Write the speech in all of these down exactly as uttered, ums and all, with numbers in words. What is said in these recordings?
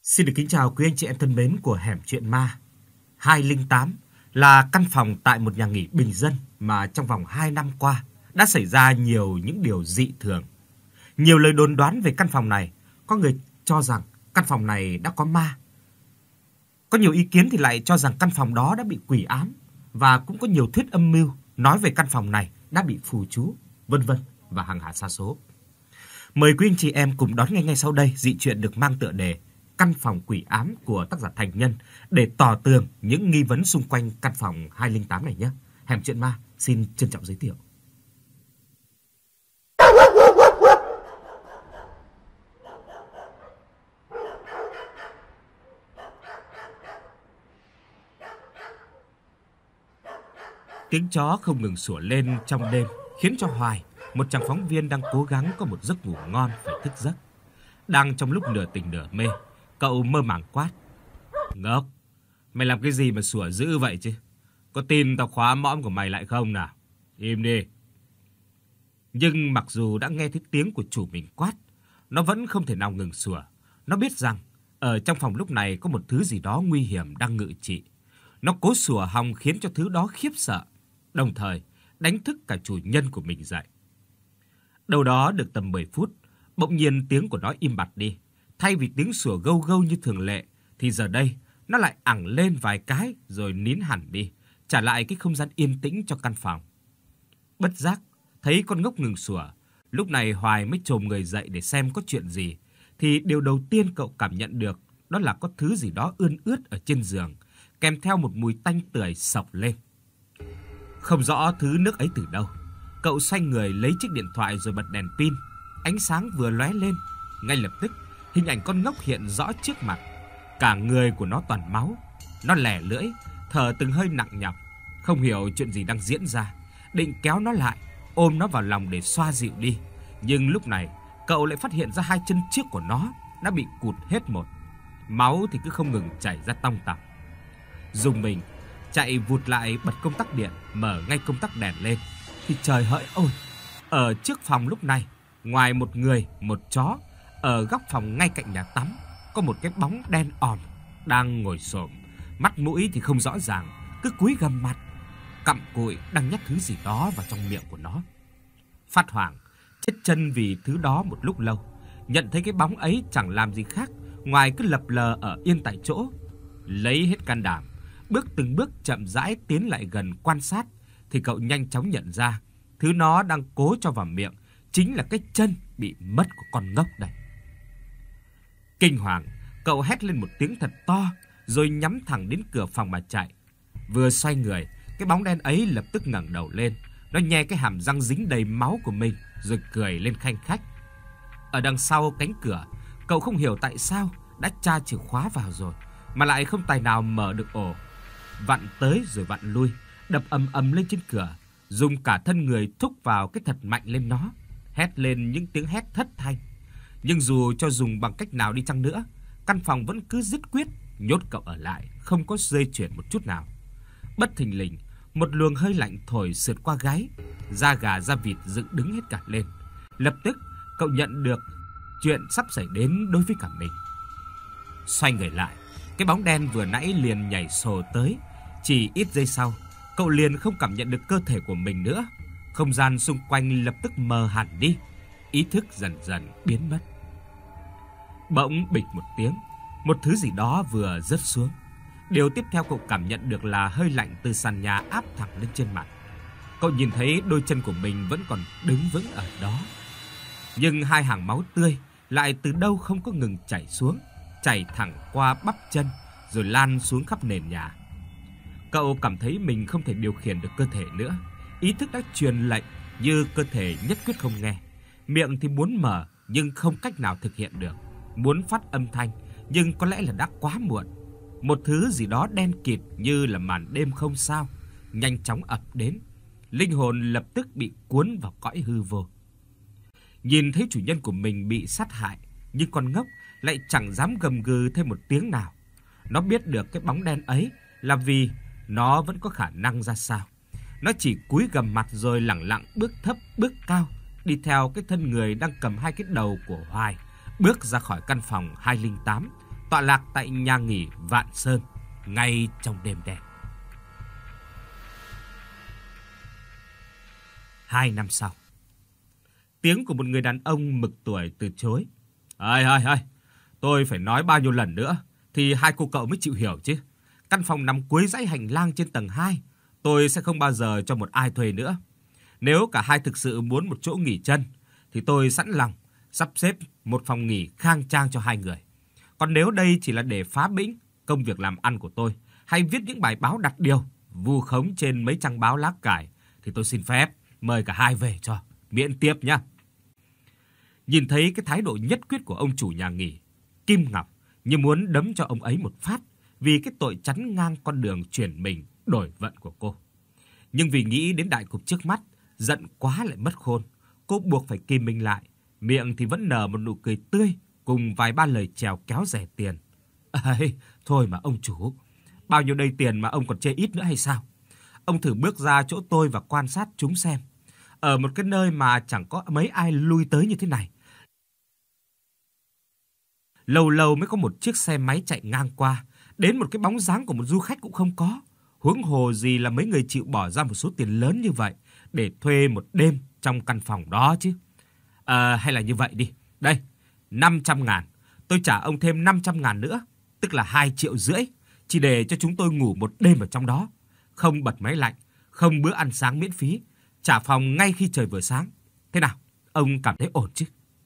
Xin được kính chào quý anh chị em thân mến của Hẻm Chuyện Ma. hai không tám là căn phòng tại một nhà nghỉ bình dân mà trong vòng hai năm qua đã xảy ra nhiều những điều dị thường. Nhiều lời đồn đoán về căn phòng này, có người cho rằng căn phòng này đã có ma. Có nhiều ý kiến thì lại cho rằng căn phòng đó đã bị quỷ ám, và cũng có nhiều thuyết âm mưu nói về căn phòng này đã bị phù chú, vân vân và hàng hà sa số. Mời quý anh chị em cùng đón nghe ngay sau đây dị chuyện được mang tựa đề Căn phòng quỷ ám của tác giả Thành Nhân để tỏ tường những nghi vấn xung quanh căn phòng hai không tám này nhé. Hẻm Chuyện Ma xin trân trọng giới thiệu. Tiếng chó không ngừng sủa lên trong đêm khiến cho Hoài, một chàng phóng viên đang cố gắng có một giấc ngủ ngon, phải thức giấc. Đang trong lúc nửa tỉnh nửa mê, cậu mơ màng quát: "Ngốc, mày làm cái gì mà sủa dữ vậy chứ? Có tin tao khóa mõm của mày lại không nào? Im đi." Nhưng mặc dù đã nghe thấy tiếng của chủ mình quát, nó vẫn không thể nào ngừng sủa. Nó biết rằng ở trong phòng lúc này có một thứ gì đó nguy hiểm đang ngự trị. Nó cố sủa hòng khiến cho thứ đó khiếp sợ, đồng thời đánh thức cả chủ nhân của mình dậy. Đâu đó được tầm mười phút, bỗng nhiên tiếng của nó im bặt đi. Thay vì tiếng sủa gâu gâu như thường lệ, thì giờ đây nó lại ẳng lên vài cái rồi nín hẳn đi, trả lại cái không gian yên tĩnh cho căn phòng. Bất giác thấy con ngốc ngừng sủa, lúc này Hoài mới chồm người dậy để xem có chuyện gì, thì điều đầu tiên cậu cảm nhận được đó là có thứ gì đó ươn ướt ở trên giường, kèm theo một mùi tanh tưởi xộc lên. Không rõ thứ nước ấy từ đâu, cậu xoay người lấy chiếc điện thoại rồi bật đèn pin. Ánh sáng vừa lóe lên, ngay lập tức hình ảnh con ngốc hiện rõ trước mặt. Cả người của nó toàn máu, nó lẻ lưỡi, thở từng hơi nặng nhọc, không hiểu chuyện gì đang diễn ra. Định kéo nó lại, ôm nó vào lòng để xoa dịu đi, nhưng lúc này cậu lại phát hiện ra hai chân trước của nó đã bị cụt hết một. Máu thì cứ không ngừng chảy ra tong tỏng. Dùng mình chạy vụt lại bật công tắc điện, mở ngay công tắc đèn lên, thì trời hỡi ôi, ở trước phòng lúc này, ngoài một người, một chó, ở góc phòng ngay cạnh nhà tắm có một cái bóng đen òm đang ngồi xổm, mắt mũi thì không rõ ràng, cứ cúi gằm mặt, cặm cụi đang nhét thứ gì đó vào trong miệng của nó. Phát hoảng, chết chân vì thứ đó một lúc lâu, nhận thấy cái bóng ấy chẳng làm gì khác ngoài cứ lập lờ ở yên tại chỗ. Lấy hết can đảm, bước từng bước chậm rãi tiến lại gần quan sát, thì cậu nhanh chóng nhận ra thứ nó đang cố cho vào miệng chính là cái chân bị mất của con ngốc đây. Kinh hoàng, cậu hét lên một tiếng thật to rồi nhắm thẳng đến cửa phòng mà chạy. Vừa xoay người, cái bóng đen ấy lập tức ngẩng đầu lên, nó nhe cái hàm răng dính đầy máu của mình rồi cười lên khanh khách. Ở đằng sau cánh cửa, cậu không hiểu tại sao đã tra chìa khóa vào rồi mà lại không tài nào mở được ổ. Vặn tới rồi vặn lui, đập ầm ầm lên trên cửa, dùng cả thân người thúc vào cái thật mạnh lên nó, hét lên những tiếng hét thất thanh. Nhưng dù cho dùng bằng cách nào đi chăng nữa, căn phòng vẫn cứ dứt quyết nhốt cậu ở lại, không có dây chuyển một chút nào. Bất thình lình, một luồng hơi lạnh thổi sượt qua gáy, da gà da vịt dựng đứng hết cả lên. Lập tức cậu nhận được chuyện sắp xảy đến đối với cả mình. Xoay người lại, cái bóng đen vừa nãy liền nhảy sồ tới. Chỉ ít giây sau, cậu liền không cảm nhận được cơ thể của mình nữa. Không gian xung quanh lập tức mờ hẳn đi, ý thức dần dần biến mất. Bỗng bịch một tiếng, một thứ gì đó vừa rớt xuống. Điều tiếp theo cậu cảm nhận được là hơi lạnh từ sàn nhà áp thẳng lên trên mặt. Cậu nhìn thấy đôi chân của mình vẫn còn đứng vững ở đó, nhưng hai hàng máu tươi lại từ đâu không có ngừng chảy xuống, chảy thẳng qua bắp chân rồi lan xuống khắp nền nhà. Cậu cảm thấy mình không thể điều khiển được cơ thể nữa. Ý thức đã truyền lệnh như cơ thể nhất quyết không nghe. Miệng thì muốn mở nhưng không cách nào thực hiện được. Muốn phát âm thanh nhưng có lẽ là đã quá muộn. Một thứ gì đó đen kịt như là màn đêm không sao nhanh chóng ập đến. Linh hồn lập tức bị cuốn vào cõi hư vô. Nhìn thấy chủ nhân của mình bị sát hại, nhưng con ngốc lại chẳng dám gầm gừ thêm một tiếng nào. Nó biết được cái bóng đen ấy là vì nó vẫn có khả năng ra sao. Nó chỉ cúi gằm mặt rồi lẳng lặng bước thấp bước cao, đi theo cái thân người đang cầm hai cái đầu của Hoài, bước ra khỏi căn phòng hai không tám, tọa lạc tại nhà nghỉ Vạn Sơn ngay trong đêm đen. Hai năm sau, tiếng của một người đàn ông mực tuổi từ chối. Ơi ơi ơi, tôi phải nói bao nhiêu lần nữa thì hai cô cậu mới chịu hiểu chứ. Căn phòng nằm cuối dãy hành lang trên tầng hai, tôi sẽ không bao giờ cho một ai thuê nữa. Nếu cả hai thực sự muốn một chỗ nghỉ chân thì tôi sẵn lòng sắp xếp một phòng nghỉ khang trang cho hai người. Còn nếu đây chỉ là để phá bĩnh công việc làm ăn của tôi, hay viết những bài báo đặt điều, vu khống trên mấy trang báo lá cải, thì tôi xin phép mời cả hai về cho, miễn tiếp nhá. Nhìn thấy cái thái độ nhất quyết của ông chủ nhà nghỉ, Kim Ngọc như muốn đấm cho ông ấy một phát vì cái tội chắn ngang con đường chuyển mình đổi vận của cô. Nhưng vì nghĩ đến đại cục trước mắt, giận quá lại mất khôn, cô buộc phải kìm mình lại, miệng thì vẫn nở một nụ cười tươi cùng vài ba lời chèo kéo rẻ tiền. Ây, thôi mà ông chủ, bao nhiêu đây tiền mà ông còn chê ít nữa hay sao? Ông thử bước ra chỗ tôi và quan sát chúng xem. Ở một cái nơi mà chẳng có mấy ai lui tới như thế này, lâu lâu mới có một chiếc xe máy chạy ngang qua, đến một cái bóng dáng của một du khách cũng không có. Huống hồ gì là mấy người chịu bỏ ra một số tiền lớn như vậy để thuê một đêm trong căn phòng đó chứ. À, hay là như vậy đi. Đây, năm trăm ngàn. Tôi trả ông thêm năm trăm ngàn nữa, tức là hai triệu rưỡi, chỉ để cho chúng tôi ngủ một đêm ở trong đó. Không bật máy lạnh, không bữa ăn sáng miễn phí, trả phòng ngay khi trời vừa sáng. Thế nào, ông cảm thấy ổn chứ?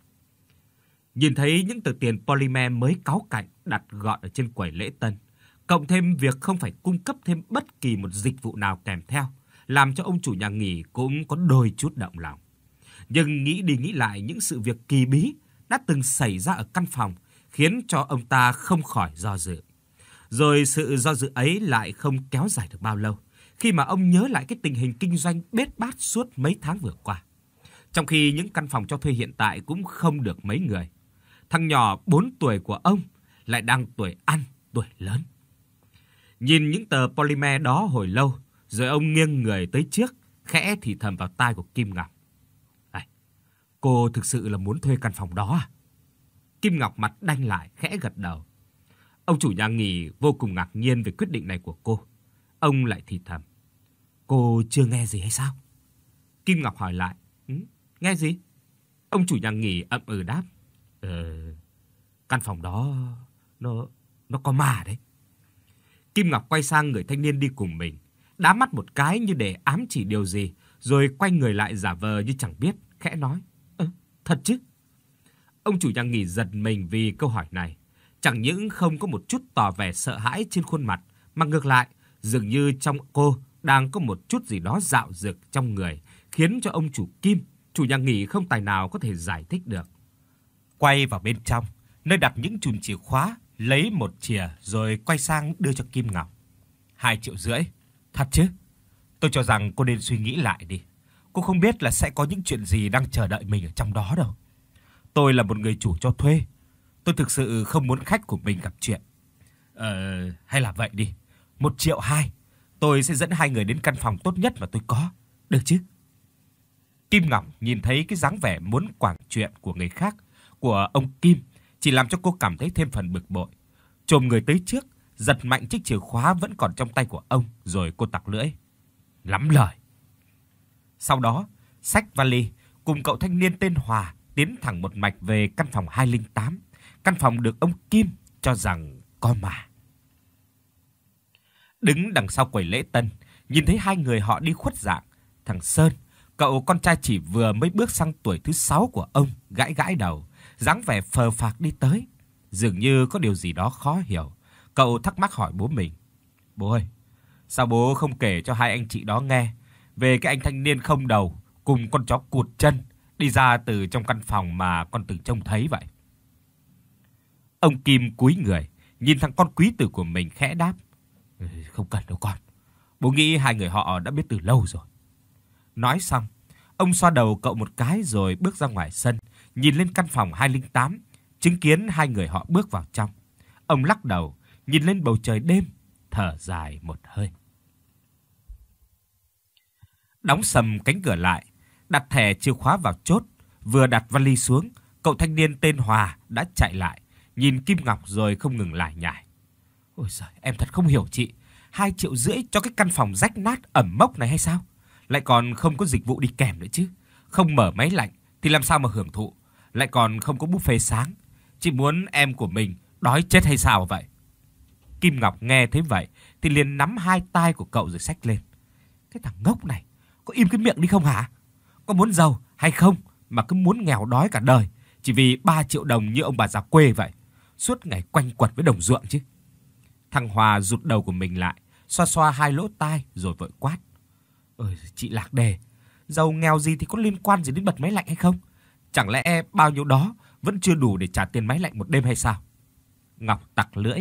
Nhìn thấy những tờ tiền polymer mới cáu cạnh đặt gọn ở trên quầy lễ tân, cộng thêm việc không phải cung cấp thêm bất kỳ một dịch vụ nào kèm theo, làm cho ông chủ nhà nghỉ cũng có đôi chút động lòng. Nhưng nghĩ đi nghĩ lại những sự việc kỳ bí đã từng xảy ra ở căn phòng khiến cho ông ta không khỏi do dự. Rồi sự do dự ấy lại không kéo dài được bao lâu, khi mà ông nhớ lại cái tình hình kinh doanh bết bát suốt mấy tháng vừa qua. Trong khi những căn phòng cho thuê hiện tại cũng không được mấy người, thằng nhỏ bốn tuổi của ông lại đang tuổi ăn, tuổi lớn. Nhìn những tờ polymer đó hồi lâu, rồi ông nghiêng người tới trước, khẽ thì thầm vào tai của Kim Ngọc. "Này, cô thực sự là muốn thuê căn phòng đó à?" Kim Ngọc mặt đanh lại, khẽ gật đầu. Ông chủ nhà nghỉ vô cùng ngạc nhiên về quyết định này của cô. Ông lại thì thầm. "Cô chưa nghe gì hay sao?" Kim Ngọc hỏi lại. "Ừ, nghe gì?" Ông chủ nhà nghỉ ậm ừ đáp. Ờ, căn phòng đó nó nó có ma đấy." Kim Ngọc quay sang người thanh niên đi cùng mình, đá mắt một cái như để ám chỉ điều gì, rồi quay người lại giả vờ như chẳng biết, khẽ nói. "Ơ, thật chứ?" Ông chủ nhà nghỉ giật mình vì câu hỏi này, chẳng những không có một chút tỏ vẻ sợ hãi trên khuôn mặt, mà ngược lại, dường như trong cô đang có một chút gì đó dạo dực trong người, khiến cho ông chủ Kim, chủ nhà nghỉ không tài nào có thể giải thích được. Quay vào bên trong, nơi đặt những chùm chìa khóa, lấy một chìa rồi quay sang đưa cho Kim Ngọc. Hai triệu rưỡi, thật chứ? Tôi cho rằng cô nên suy nghĩ lại đi. Cô không biết là sẽ có những chuyện gì đang chờ đợi mình ở trong đó đâu. Tôi là một người chủ cho thuê. Tôi thực sự không muốn khách của mình gặp chuyện. Ờ, hay là vậy đi. Một triệu hai, tôi sẽ dẫn hai người đến căn phòng tốt nhất mà tôi có. Được chứ? Kim Ngọc nhìn thấy cái dáng vẻ muốn quảng chuyện của người khác, của ông Kim, chỉ làm cho cô cảm thấy thêm phần bực bội. Chồm người tới trước, giật mạnh chiếc chìa khóa vẫn còn trong tay của ông, rồi cô tặc lưỡi. Lắm lời. Sau đó, xách vali cùng cậu thanh niên tên Hòa tiến thẳng một mạch về căn phòng hai không tám, căn phòng được ông Kim cho rằng có ma. Đứng đằng sau quầy lễ tân, nhìn thấy hai người họ đi khuất dạng, thằng Sơn, cậu con trai chỉ vừa mới bước sang tuổi thứ sáu của ông, gãi gãi đầu, dáng vẻ phờ phạc đi tới, dường như có điều gì đó khó hiểu. Cậu thắc mắc hỏi bố mình. Bố ơi, sao bố không kể cho hai anh chị đó nghe về cái anh thanh niên không đầu cùng con chó cụt chân đi ra từ trong căn phòng mà con từng trông thấy vậy? Ông Kim cúi người, nhìn thằng con quý tử của mình khẽ đáp. Không cần đâu con, bố nghĩ hai người họ đã biết từ lâu rồi. Nói xong, ông xoa đầu cậu một cái rồi bước ra ngoài sân, nhìn lên căn phòng hai không tám, chứng kiến hai người họ bước vào trong. Ông lắc đầu, nhìn lên bầu trời đêm, thở dài một hơi. Đóng sầm cánh cửa lại, đặt thẻ chìa khóa vào chốt, vừa đặt vali xuống, cậu thanh niên tên Hòa đã chạy lại, nhìn Kim Ngọc rồi không ngừng lải nhải. Ôi giời, em thật không hiểu chị. Hai triệu rưỡi cho cái căn phòng rách nát ẩm mốc này hay sao? Lại còn không có dịch vụ đi kèm nữa chứ. Không mở máy lạnh thì làm sao mà hưởng thụ. Lại còn không có buffet sáng. Chị muốn em của mình đói chết hay sao vậy? Kim Ngọc nghe thấy vậy thì liền nắm hai tay của cậu rồi xách lên. Cái thằng ngốc này, có im cái miệng đi không hả? Có muốn giàu hay không mà cứ muốn nghèo đói cả đời, chỉ vì ba triệu đồng như ông bà già quê vậy. Suốt ngày quanh quẩn với đồng ruộng chứ. Thằng Hòa rụt đầu của mình lại, xoa xoa hai lỗ tai rồi vội quát. Ơi chị Lạc Đề, giàu nghèo gì thì có liên quan gì đến bật máy lạnh hay không? Chẳng lẽ bao nhiêu đó vẫn chưa đủ để trả tiền máy lạnh một đêm hay sao? Ngọc tặc lưỡi.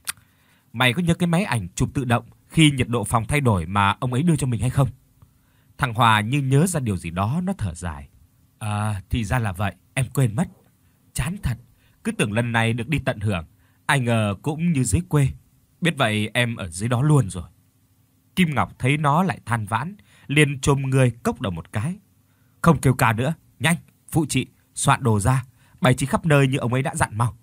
Mày có nhớ cái máy ảnh chụp tự động khi nhiệt độ phòng thay đổi mà ông ấy đưa cho mình hay không? Thằng Hòa như nhớ ra điều gì đó, nó thở dài. À, thì ra là vậy, em quên mất. Chán thật, cứ tưởng lần này được đi tận hưởng, ai ngờ cũng như dưới quê. Biết vậy em ở dưới đó luôn rồi. Kim Ngọc thấy nó lại than vãn, liền chồm người cốc đầu một cái. Không kêu ca nữa, nhanh, phụ chị, soạn đồ ra, bày trí khắp nơi như ông ấy đã dặn mau.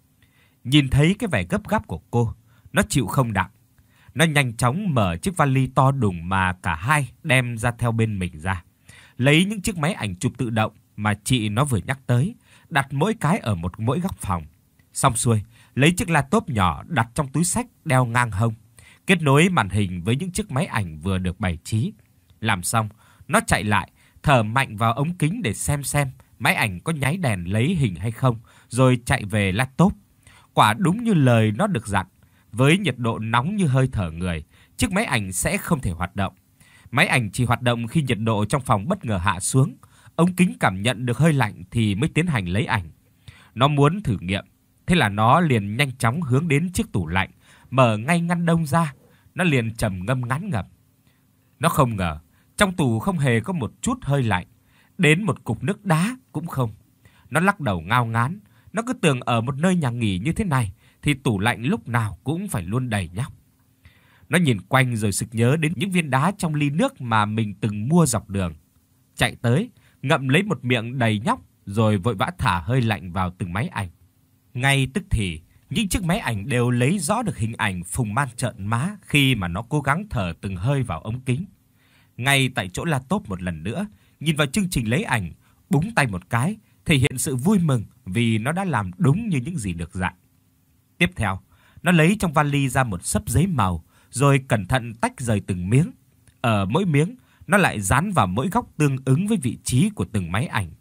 Nhìn thấy cái vẻ gấp gáp của cô, nó chịu không đặng. Nó nhanh chóng mở chiếc vali to đùng mà cả hai đem ra theo bên mình ra. Lấy những chiếc máy ảnh chụp tự động mà chị nó vừa nhắc tới, đặt mỗi cái ở một mỗi góc phòng. Xong xuôi, lấy chiếc laptop nhỏ đặt trong túi xách đeo ngang hông, kết nối màn hình với những chiếc máy ảnh vừa được bày trí. Làm xong, nó chạy lại, thở mạnh vào ống kính để xem xem máy ảnh có nháy đèn lấy hình hay không, rồi chạy về laptop. Quả đúng như lời nó được dặn, với nhiệt độ nóng như hơi thở người, chiếc máy ảnh sẽ không thể hoạt động. Máy ảnh chỉ hoạt động khi nhiệt độ trong phòng bất ngờ hạ xuống, ống kính cảm nhận được hơi lạnh thì mới tiến hành lấy ảnh. Nó muốn thử nghiệm, thế là nó liền nhanh chóng hướng đến chiếc tủ lạnh, mở ngay ngăn đông ra, nó liền trầm ngâm ngán ngẩm. Nó không ngờ, trong tủ không hề có một chút hơi lạnh, đến một cục nước đá cũng không. Nó lắc đầu ngao ngán, nó cứ tưởng ở một nơi nhà nghỉ như thế này thì tủ lạnh lúc nào cũng phải luôn đầy nhóc. Nó nhìn quanh rồi sực nhớ đến những viên đá trong ly nước mà mình từng mua dọc đường. Chạy tới, ngậm lấy một miệng đầy nhóc rồi vội vã thả hơi lạnh vào từng máy ảnh. Ngay tức thì, những chiếc máy ảnh đều lấy rõ được hình ảnh Phùng Man trợn má khi mà nó cố gắng thở từng hơi vào ống kính. Ngay tại chỗ laptop một lần nữa, nhìn vào chương trình lấy ảnh, búng tay một cái, thể hiện sự vui mừng vì nó đã làm đúng như những gì được dặn. Tiếp theo, nó lấy trong vali ra một xấp giấy màu, rồi cẩn thận tách rời từng miếng. Ở mỗi miếng, nó lại dán vào mỗi góc tương ứng với vị trí của từng máy ảnh.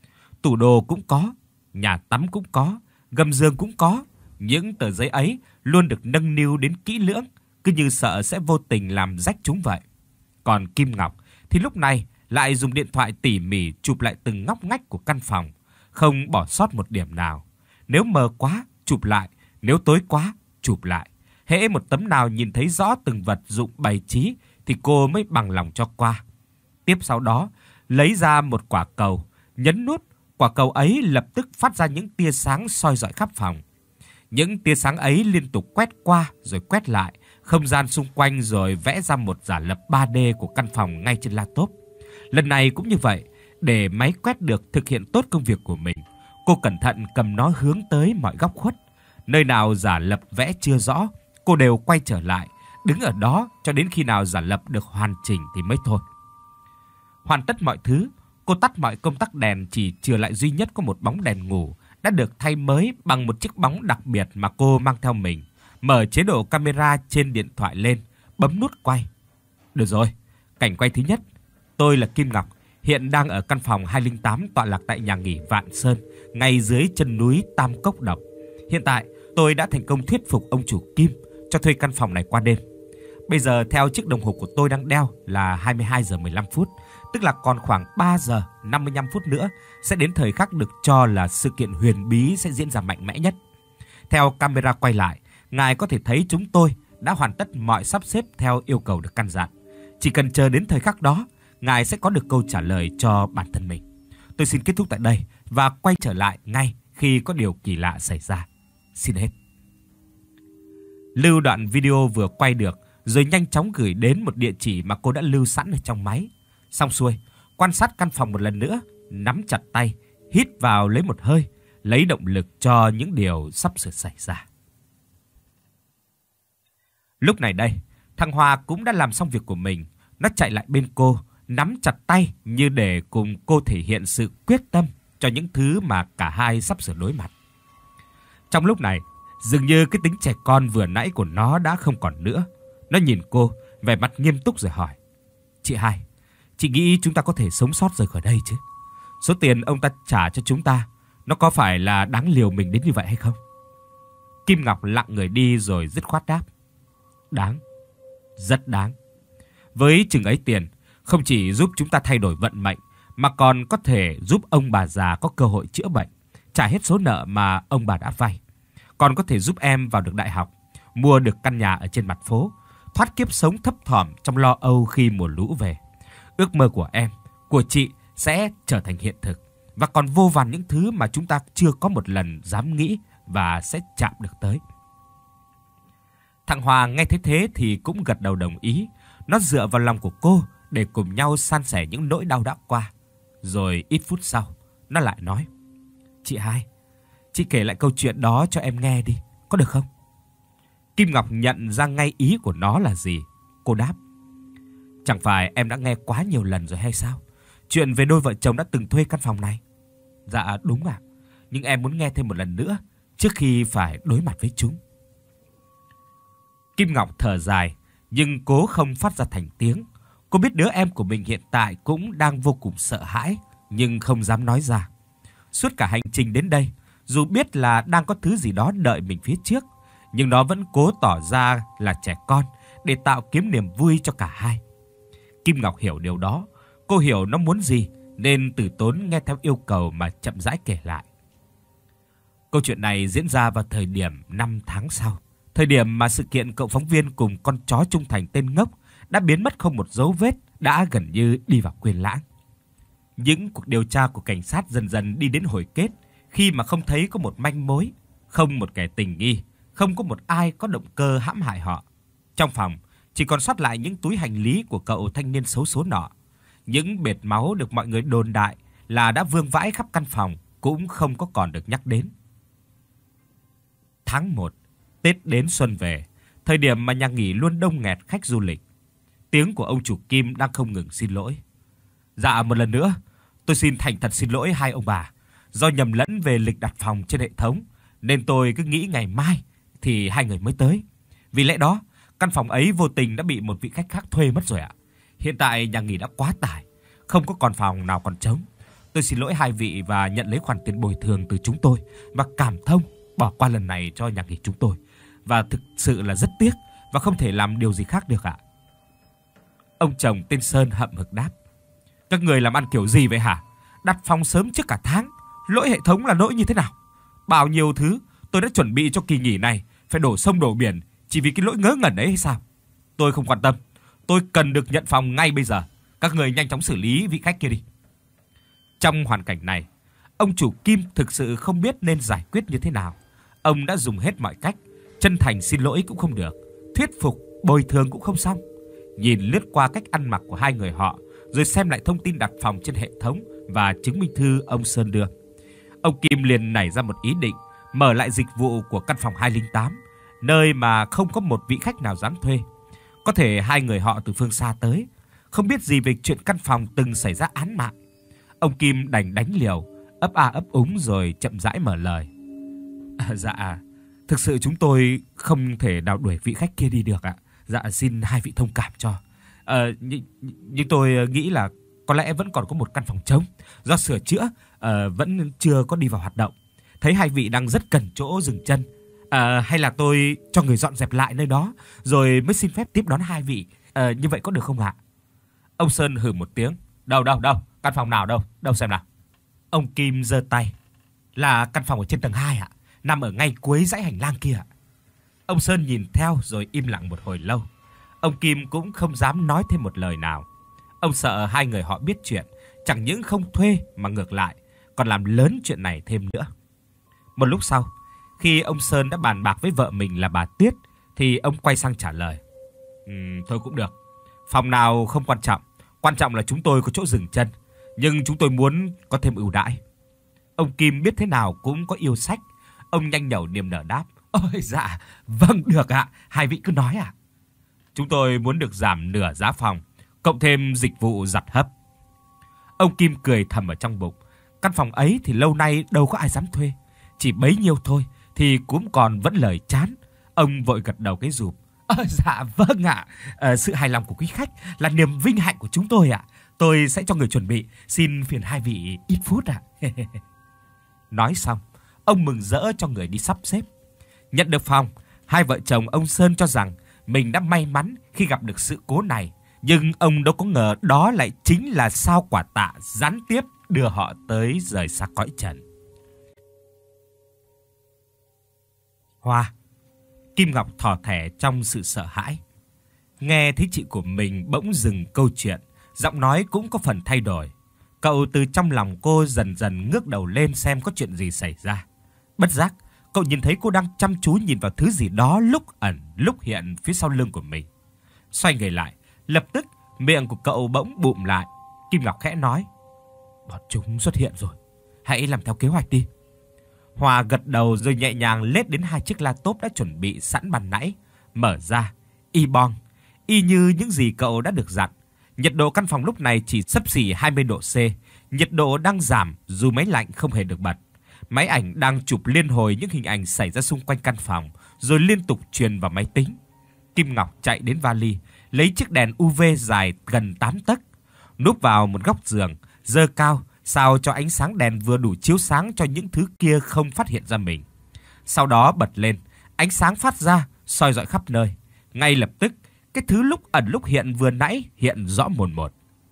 Tủ đồ cũng có, nhà tắm cũng có, gầm giường cũng có. Những tờ giấy ấy luôn được nâng niu đến kỹ lưỡng, cứ như sợ sẽ vô tình làm rách chúng vậy. Còn Kim Ngọc thì lúc này lại dùng điện thoại tỉ mỉ chụp lại từng ngóc ngách của căn phòng, không bỏ sót một điểm nào. Nếu mờ quá, chụp lại, nếu tối quá, chụp lại. Hễ một tấm nào nhìn thấy rõ từng vật dụng bày trí thì cô mới bằng lòng cho qua. Tiếp sau đó, lấy ra một quả cầu, nhấn nút, quả cầu ấy lập tức phát ra những tia sáng soi rọi khắp phòng. Những tia sáng ấy liên tục quét qua rồi quét lại không gian xung quanh, rồi vẽ ra một giả lập ba D của căn phòng ngay trên laptop. Lần này cũng như vậy, để máy quét được thực hiện tốt công việc của mình, cô cẩn thận cầm nó hướng tới mọi góc khuất. Nơi nào giả lập vẽ chưa rõ, cô đều quay trở lại, đứng ở đó cho đến khi nào giả lập được hoàn chỉnh thì mới thôi. Hoàn tất mọi thứ, cô tắt mọi công tắc đèn, chỉ chừa lại duy nhất có một bóng đèn ngủ đã được thay mới bằng một chiếc bóng đặc biệt mà cô mang theo mình. Mở chế độ camera trên điện thoại lên, bấm nút quay. Được rồi, cảnh quay thứ nhất. Tôi là Kim Ngọc, hiện đang ở căn phòng hai không tám tọa lạc tại nhà nghỉ Vạn Sơn, ngay dưới chân núi Tam Cốc Độc. Hiện tại, tôi đã thành công thuyết phục ông chủ Kim cho thuê căn phòng này qua đêm. Bây giờ theo chiếc đồng hồ của tôi đang đeo là hai mươi hai giờ mười lăm phút, tức là còn khoảng ba giờ năm mươi lăm phút nữa sẽ đến thời khắc được cho là sự kiện huyền bí sẽ diễn ra mạnh mẽ nhất. Theo camera quay lại, ngài có thể thấy chúng tôi đã hoàn tất mọi sắp xếp theo yêu cầu được căn dặn. Chỉ cần chờ đến thời khắc đó, ngài sẽ có được câu trả lời cho bản thân mình. Tôi xin kết thúc tại đây và quay trở lại ngay khi có điều kỳ lạ xảy ra. Xin hết. Lưu đoạn video vừa quay được rồi nhanh chóng gửi đến một địa chỉ mà cô đã lưu sẵn ở trong máy. Xong xuôi, quan sát căn phòng một lần nữa, nắm chặt tay, hít vào lấy một hơi, lấy động lực cho những điều sắp sửa xảy ra. Lúc này đây, thằng Hòa cũng đã làm xong việc của mình. Nó chạy lại bên cô, nắm chặt tay như để cùng cô thể hiện sự quyết tâm cho những thứ mà cả hai sắp sửa đối mặt. Trong lúc này, dường như cái tính trẻ con vừa nãy của nó đã không còn nữa. Nó nhìn cô, vẻ mặt nghiêm túc rồi hỏi: "Chị hai, chị nghĩ chúng ta có thể sống sót rời khỏi đây chứ? Số tiền ông ta trả cho chúng ta, nó có phải là đáng liều mình đến như vậy hay không?" Kim Ngọc lặng người đi rồi dứt khoát đáp: "Đáng, rất đáng. Với chừng ấy tiền, không chỉ giúp chúng ta thay đổi vận mệnh, mà còn có thể giúp ông bà già có cơ hội chữa bệnh, trả hết số nợ mà ông bà đã vay. Còn có thể giúp em vào được đại học, mua được căn nhà ở trên mặt phố, thoát kiếp sống thấp thỏm trong lo âu khi mùa lũ về. Ước mơ của em, của chị sẽ trở thành hiện thực, và còn vô vàn những thứ mà chúng ta chưa có một lần dám nghĩ và sẽ chạm được tới." Thằng Hòa nghe thấy thế thì cũng gật đầu đồng ý. Nó dựa vào lòng của cô để cùng nhau san sẻ những nỗi đau đã qua. Rồi ít phút sau, nó lại nói: "Chị hai, chị kể lại câu chuyện đó cho em nghe đi, có được không?" Kim Ngọc nhận ra ngay ý của nó là gì. Cô đáp: "Chẳng phải em đã nghe quá nhiều lần rồi hay sao? Chuyện về đôi vợ chồng đã từng thuê căn phòng này." "Dạ đúng ạ, nhưng em muốn nghe thêm một lần nữa trước khi phải đối mặt với chúng." Kim Ngọc thở dài nhưng cố không phát ra thành tiếng. Cô biết đứa em của mình hiện tại cũng đang vô cùng sợ hãi nhưng không dám nói ra. Suốt cả hành trình đến đây, dù biết là đang có thứ gì đó đợi mình phía trước, nhưng nó vẫn cố tỏ ra là trẻ con để tạo kiếm niềm vui cho cả hai. Kim Ngọc hiểu điều đó, cô hiểu nó muốn gì nên từ tốn nghe theo yêu cầu mà chậm rãi kể lại. Câu chuyện này diễn ra vào thời điểm năm tháng sau, thời điểm mà sự kiện cậu phóng viên cùng con chó trung thành tên Ngốc đã biến mất không một dấu vết đã gần như đi vào quên lãng. Những cuộc điều tra của cảnh sát dần dần đi đến hồi kết khi mà không thấy có một manh mối, không một kẻ tình nghi, không có một ai có động cơ hãm hại họ. Trong phòng chỉ còn sót lại những túi hành lý của cậu thanh niên xấu số nọ. Những bệt máu được mọi người đồn đại là đã vương vãi khắp căn phòng cũng không có còn được nhắc đến. Tháng một, Tết đến xuân về, thời điểm mà nhà nghỉ luôn đông nghẹt khách du lịch. Tiếng của ông chủ Kim đang không ngừng xin lỗi. "Dạ một lần nữa, tôi xin thành thật xin lỗi hai ông bà. Do nhầm lẫn về lịch đặt phòng trên hệ thống nên tôi cứ nghĩ ngày mai thì hai người mới tới. Vì lẽ đó, căn phòng ấy vô tình đã bị một vị khách khác thuê mất rồi ạ. Hiện tại nhà nghỉ đã quá tải, không có còn phòng nào còn trống. Tôi xin lỗi hai vị và nhận lấy khoản tiền bồi thường từ chúng tôi và cảm thông bỏ qua lần này cho nhà nghỉ chúng tôi. Và thực sự là rất tiếc và không thể làm điều gì khác được ạ." Ông chồng tên Sơn hậm hực đáp: "Các người làm ăn kiểu gì vậy hả? Đặt phòng sớm trước cả tháng, lỗi hệ thống là lỗi như thế nào? Bao nhiêu thứ tôi đã chuẩn bị cho kỳ nghỉ này phải đổ sông đổ biển chỉ vì cái lỗi ngớ ngẩn ấy hay sao? Tôi không quan tâm, tôi cần được nhận phòng ngay bây giờ. Các người nhanh chóng xử lý vị khách kia đi." Trong hoàn cảnh này, ông chủ Kim thực sự không biết nên giải quyết như thế nào. Ông đã dùng hết mọi cách, chân thành xin lỗi cũng không được, thuyết phục, bồi thường cũng không xong. Nhìn lướt qua cách ăn mặc của hai người họ, rồi xem lại thông tin đặt phòng trên hệ thống và chứng minh thư ông Sơn đưa, ông Kim liền nảy ra một ý định mở lại dịch vụ của căn phòng hai không tám, nơi mà không có một vị khách nào dám thuê. Có thể hai người họ từ phương xa tới, không biết gì về chuyện căn phòng từng xảy ra án mạng. Ông Kim đành đánh liều, ấp a ấp úng rồi chậm rãi mở lời. À, dạ, thực sự chúng tôi không thể nào đuổi vị khách kia đi được ạ. Dạ xin hai vị thông cảm cho. Ờ, nhưng, nhưng tôi nghĩ là có lẽ vẫn còn có một căn phòng trống, do sửa chữa uh, vẫn chưa có đi vào hoạt động. Thấy hai vị đang rất cần chỗ dừng chân, uh, hay là tôi cho người dọn dẹp lại nơi đó rồi mới xin phép tiếp đón hai vị. Uh, như vậy có được không ạ? Ông Sơn hừ một tiếng. Đâu đâu đâu, căn phòng nào đâu, đâu xem nào. Ông Kim giơ tay. Là căn phòng ở trên tầng hai ạ, nằm ở ngay cuối dãy hành lang kia ạ. Ông Sơn nhìn theo rồi im lặng một hồi lâu. Ông Kim cũng không dám nói thêm một lời nào. Ông sợ hai người họ biết chuyện, chẳng những không thuê mà ngược lại còn làm lớn chuyện này thêm nữa. Một lúc sau, khi ông Sơn đã bàn bạc với vợ mình là bà Tuyết, thì ông quay sang trả lời. Ừm, thôi cũng được. Phòng nào không quan trọng, quan trọng là chúng tôi có chỗ dừng chân, nhưng chúng tôi muốn có thêm ưu đãi. Ông Kim biết thế nào cũng có yêu sách. Ông nhanh nhẩu niềm nở đáp: "Ôi dạ, vâng được ạ, hai vị cứ nói ạ." "Chúng tôi muốn được giảm nửa giá phòng, cộng thêm dịch vụ giặt hấp." Ông Kim cười thầm ở trong bụng. Căn phòng ấy thì lâu nay đâu có ai dám thuê, chỉ bấy nhiêu thôi thì cũng còn vẫn lời chán. Ông vội gật đầu cái rụp: "Ờ dạ vâng ạ, à, sự hài lòng của quý khách là niềm vinh hạnh của chúng tôi ạ. Tôi sẽ cho người chuẩn bị, xin phiền hai vị ít phút ạ." Nói xong, ông mừng rỡ cho người đi sắp xếp. Nhận được phòng, hai vợ chồng ông Sơn cho rằng mình đã may mắn khi gặp được sự cố này, nhưng ông đâu có ngờ đó lại chính là sao quả tạ gián tiếp đưa họ tới rời xa cõi trần. Hoa, Kim Ngọc thỏ thẻ trong sự sợ hãi. Nghe thấy chị của mình bỗng dừng câu chuyện, giọng nói cũng có phần thay đổi. Cậu từ trong lòng cô dần dần ngước đầu lên xem có chuyện gì xảy ra. Bất giác, cậu nhìn thấy cô đang chăm chú nhìn vào thứ gì đó lúc ẩn lúc hiện phía sau lưng của mình. Xoay người lại, lập tức miệng của cậu bỗng bụm lại. Kim Ngọc khẽ nói: "Bọn chúng xuất hiện rồi, hãy làm theo kế hoạch đi." Hòa gật đầu rồi nhẹ nhàng lết đến hai chiếc laptop đã chuẩn bị sẵn ban nãy, mở ra, y bong, y như những gì cậu đã được dặn. Nhiệt độ căn phòng lúc này chỉ xấp xỉ hai mươi độ C, nhiệt độ đang giảm dù máy lạnh không hề được bật. Máy ảnh đang chụp liên hồi những hình ảnh xảy ra xung quanh căn phòng, rồi liên tục truyền vào máy tính. Kim Ngọc chạy đến vali, lấy chiếc đèn u vê dài gần tám tấc, núp vào một góc giường, giơ cao sao cho ánh sáng đèn vừa đủ chiếu sáng cho những thứ kia không phát hiện ra mình. Sau đó bật lên, ánh sáng phát ra, soi rọi khắp nơi. Ngay lập tức, cái thứ lúc ẩn lúc hiện vừa nãy hiện rõ mồn một.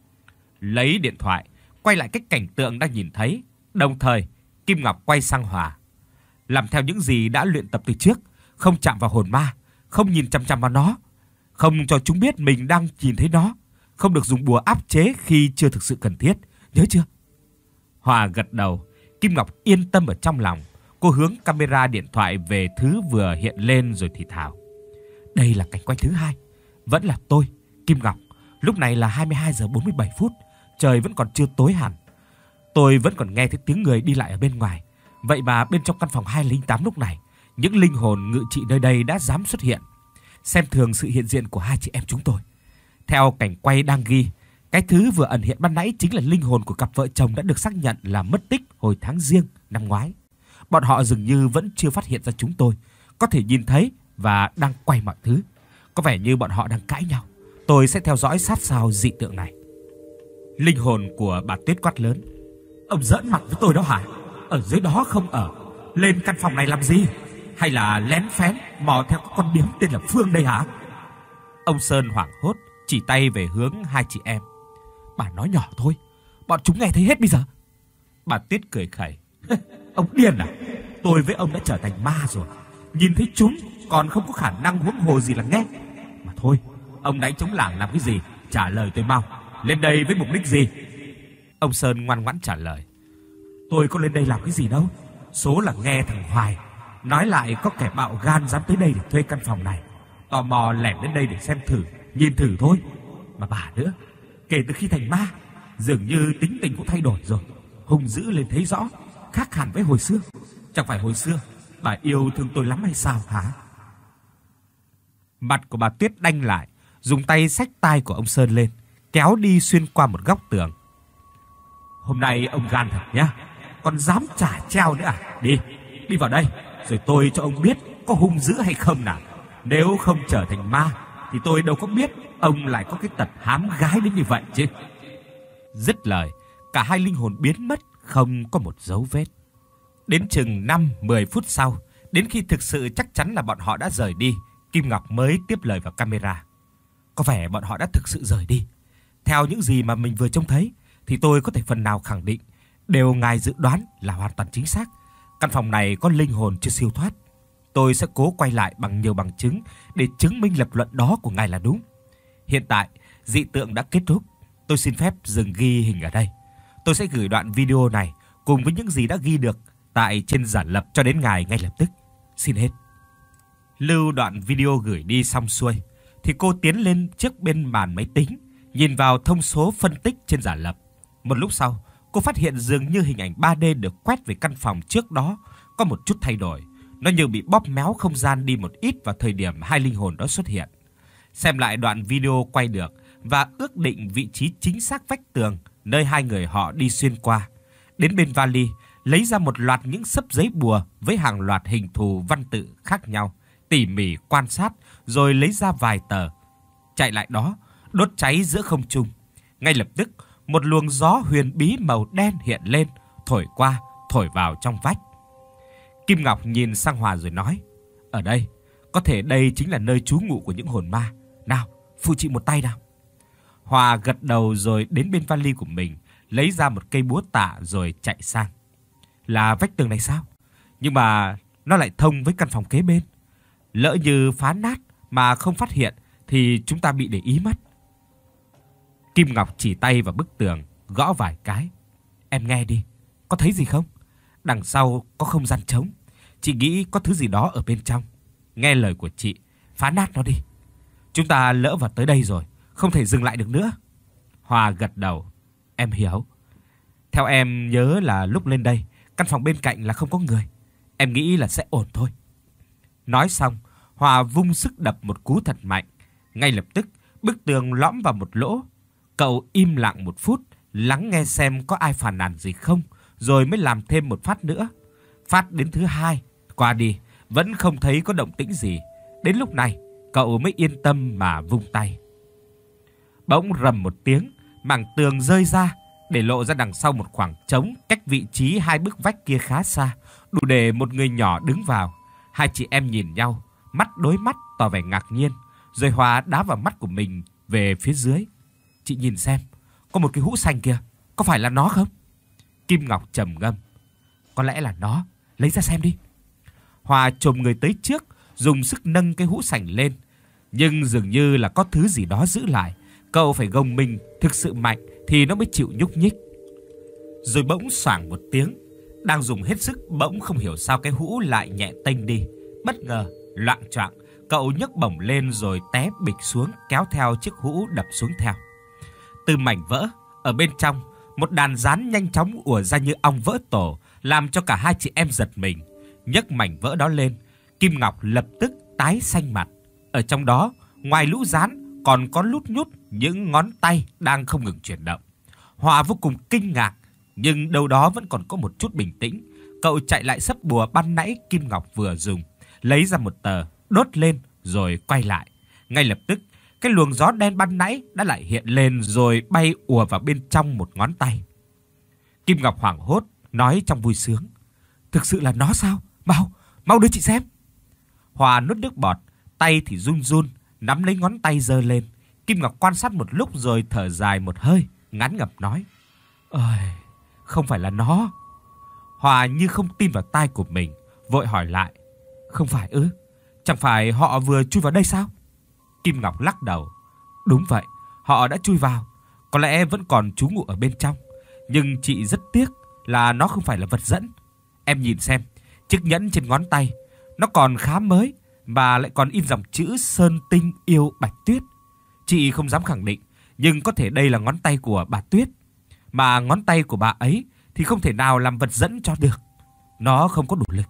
Lấy điện thoại, quay lại cái cảnh tượng đang nhìn thấy. Đồng thời, Kim Ngọc quay sang Hòa. Làm theo những gì đã luyện tập từ trước, không chạm vào hồn ma, không nhìn chằm chằm vào nó, không cho chúng biết mình đang nhìn thấy nó, không được dùng bùa áp chế khi chưa thực sự cần thiết, nhớ chưa? Hòa gật đầu, Kim Ngọc yên tâm ở trong lòng. Cô hướng camera điện thoại về thứ vừa hiện lên rồi thì thào: "Đây là cảnh quay thứ hai, vẫn là tôi, Kim Ngọc. Lúc này là hai mươi hai giờ bốn mươi bảy phút, trời vẫn còn chưa tối hẳn. Tôi vẫn còn nghe thấy tiếng người đi lại ở bên ngoài. Vậy mà bên trong căn phòng hai không tám lúc này, những linh hồn ngự trị nơi đây đã dám xuất hiện, xem thường sự hiện diện của hai chị em chúng tôi. Theo cảnh quay đang ghi, cái thứ vừa ẩn hiện ban nãy chính là linh hồn của cặp vợ chồng đã được xác nhận là mất tích hồi tháng Giêng năm ngoái. Bọn họ dường như vẫn chưa phát hiện ra chúng tôi, có thể nhìn thấy và đang quay mọi thứ. Có vẻ như bọn họ đang cãi nhau. Tôi sẽ theo dõi sát sao dị tượng này." Linh hồn của bà Tuyết quát lớn: "Ông giỡn mặt với tôi đó hả? Ở dưới đó không ở, lên căn phòng này làm gì? Hay là lén phén mò theo con điếm tên là Phương đây hả?" Ông Sơn hoảng hốt chỉ tay về hướng hai chị em. "Bà nói nhỏ thôi, bọn chúng nghe thấy hết bây giờ." Bà Tuyết cười khẩy: "Ông điên à? Tôi với ông đã trở thành ma rồi, nhìn thấy chúng còn không có khả năng huống hồ gì là nghe. Mà thôi, ông đánh trống lảng làm cái gì? Trả lời tôi mau, lên đây với mục đích gì?" Ông Sơn ngoan ngoãn trả lời: "Tôi có lên đây làm cái gì đâu, số là nghe thằng Hoài nói lại có kẻ bạo gan dám tới đây để thuê căn phòng này, tò mò lẻn đến đây để xem thử, nhìn thử thôi. Mà bà nữa, kể từ khi thành ma, dường như tính tình cũng thay đổi rồi, hung dữ lên thấy rõ, khác hẳn với hồi xưa. Chẳng phải hồi xưa bà yêu thương tôi lắm hay sao hả?" Mặt của bà Tuyết đanh lại, dùng tay xách tai của ông Sơn lên, kéo đi xuyên qua một góc tường. "Hôm nay ông gan thật nhá, còn dám trả treo nữa à? Đi, đi vào đây, rồi tôi cho ông biết có hung dữ hay không nào. Nếu không trở thành ma, thì tôi đâu có biết ông lại có cái tật hám gái đến như vậy chứ." Dứt lời, cả hai linh hồn biến mất, không có một dấu vết. Đến chừng năm mười phút sau, đến khi thực sự chắc chắn là bọn họ đã rời đi, Kim Ngọc mới tiếp lời vào camera: "Có vẻ bọn họ đã thực sự rời đi. Theo những gì mà mình vừa trông thấy, thì tôi có thể phần nào khẳng định điều ngài dự đoán là hoàn toàn chính xác. Căn phòng này có linh hồn chưa siêu thoát. Tôi sẽ cố quay lại bằng nhiều bằng chứng để chứng minh lập luận đó của ngài là đúng. Hiện tại, dị tượng đã kết thúc. Tôi xin phép dừng ghi hình ở đây. Tôi sẽ gửi đoạn video này cùng với những gì đã ghi được tại trên giả lập cho đến ngài ngay lập tức. Xin hết." Lưu đoạn video gửi đi xong xuôi, thì cô tiến lên trước bên bàn máy tính, nhìn vào thông số phân tích trên giả lập. Một lúc sau, Cô phát hiện dường như hình ảnh ba D được quét về căn phòng trước đó có một chút thay đổi. Nó như bị bóp méo không gian đi một ít vào thời điểm hai linh hồn đó xuất hiện. Xem lại đoạn video quay được và ước định vị trí chính xác vách tường nơi hai người họ đi xuyên qua. Đến bên vali, lấy ra một loạt những xấp giấy bùa với hàng loạt hình thù văn tự khác nhau, tỉ mỉ quan sát rồi lấy ra vài tờ. Chạy lại đó, đốt cháy giữa không trung. Ngay lập tức, một luồng gió huyền bí màu đen hiện lên, thổi qua, thổi vào trong vách. Kim Ngọc nhìn sang Hòa rồi nói: "Ở đây, có thể đây chính là nơi trú ngụ của những hồn ma. Nào, phụ chị một tay nào." Hòa gật đầu rồi đến bên vali của mình, lấy ra một cây búa tạ rồi chạy sang. "Là vách tường này sao? Nhưng mà nó lại thông với căn phòng kế bên. Lỡ như phá nát mà không phát hiện thì chúng ta bị để ý mất." Kim Ngọc chỉ tay vào bức tường, gõ vài cái. "Em nghe đi, có thấy gì không? Đằng sau có không gian trống. Chị nghĩ có thứ gì đó ở bên trong. Nghe lời của chị, phá nát nó đi. Chúng ta lỡ vào tới đây rồi, không thể dừng lại được nữa." Hòa gật đầu. "Em hiểu. Theo em nhớ là lúc lên đây, căn phòng bên cạnh là không có người. Em nghĩ là sẽ ổn thôi." Nói xong, Hòa vung sức đập một cú thật mạnh. Ngay lập tức, bức tường lõm vào một lỗ. Cậu im lặng một phút, lắng nghe xem có ai phàn nàn gì không, rồi mới làm thêm một phát nữa. Phát đến thứ hai, qua đi, vẫn không thấy có động tĩnh gì. Đến lúc này, cậu mới yên tâm mà vung tay. Bỗng rầm một tiếng, mảng tường rơi ra, để lộ ra đằng sau một khoảng trống cách vị trí hai bức vách kia khá xa, đủ để một người nhỏ đứng vào. Hai chị em nhìn nhau, mắt đối mắt tỏ vẻ ngạc nhiên, rồi Hòa đá vào mắt của mình về phía dưới. "Chị nhìn xem, có một cái hũ xanh kia, có phải là nó không?" Kim Ngọc trầm ngâm. "Có lẽ là nó, lấy ra xem đi." Hòa chồm người tới trước, dùng sức nâng cái hũ sành lên, nhưng dường như là có thứ gì đó giữ lại. Cậu phải gồng mình thực sự mạnh thì nó mới chịu nhúc nhích. Rồi bỗng xoảng một tiếng, đang dùng hết sức bỗng không hiểu sao cái hũ lại nhẹ tênh đi. Bất ngờ, loạng choạng, cậu nhấc bổng lên rồi té bịch xuống, kéo theo chiếc hũ đập xuống theo. Từ mảnh vỡ ở bên trong, một đàn gián nhanh chóng ùa ra như ong vỡ tổ, làm cho cả hai chị em giật mình. Nhấc mảnh vỡ đó lên, Kim Ngọc lập tức tái xanh mặt. Ở trong đó, ngoài lũ gián còn có lút nhút những ngón tay đang không ngừng chuyển động. Hòa vô cùng kinh ngạc, nhưng đâu đó vẫn còn có một chút bình tĩnh. Cậu chạy lại xấp bùa ban nãy Kim Ngọc vừa dùng, lấy ra một tờ, đốt lên rồi quay lại. Ngay lập tức, cái luồng gió đen ban nãy đã lại hiện lên rồi bay ùa vào bên trong một ngón tay. Kim Ngọc hoảng hốt, nói trong vui sướng: "Thực sự là nó sao? Mau, mau đưa chị xem." Hòa nuốt nước bọt, tay thì run run, nắm lấy ngón tay giơ lên. Kim Ngọc quan sát một lúc rồi thở dài một hơi, ngán ngẩm nói: "Ôi, không phải là nó." Hòa như không tin vào tai của mình, vội hỏi lại: "Không phải ư? Chẳng phải họ vừa chui vào đây sao?" Kim Ngọc lắc đầu: "Đúng vậy, họ đã chui vào, có lẽ vẫn còn trú ngụ ở bên trong, nhưng chị rất tiếc là nó không phải là vật dẫn. Em nhìn xem, chiếc nhẫn trên ngón tay, nó còn khá mới mà lại còn in dòng chữ Sơn Tinh yêu Bạch Tuyết. Chị không dám khẳng định, nhưng có thể đây là ngón tay của bà Tuyết, mà ngón tay của bà ấy thì không thể nào làm vật dẫn cho được. Nó không có đủ lực."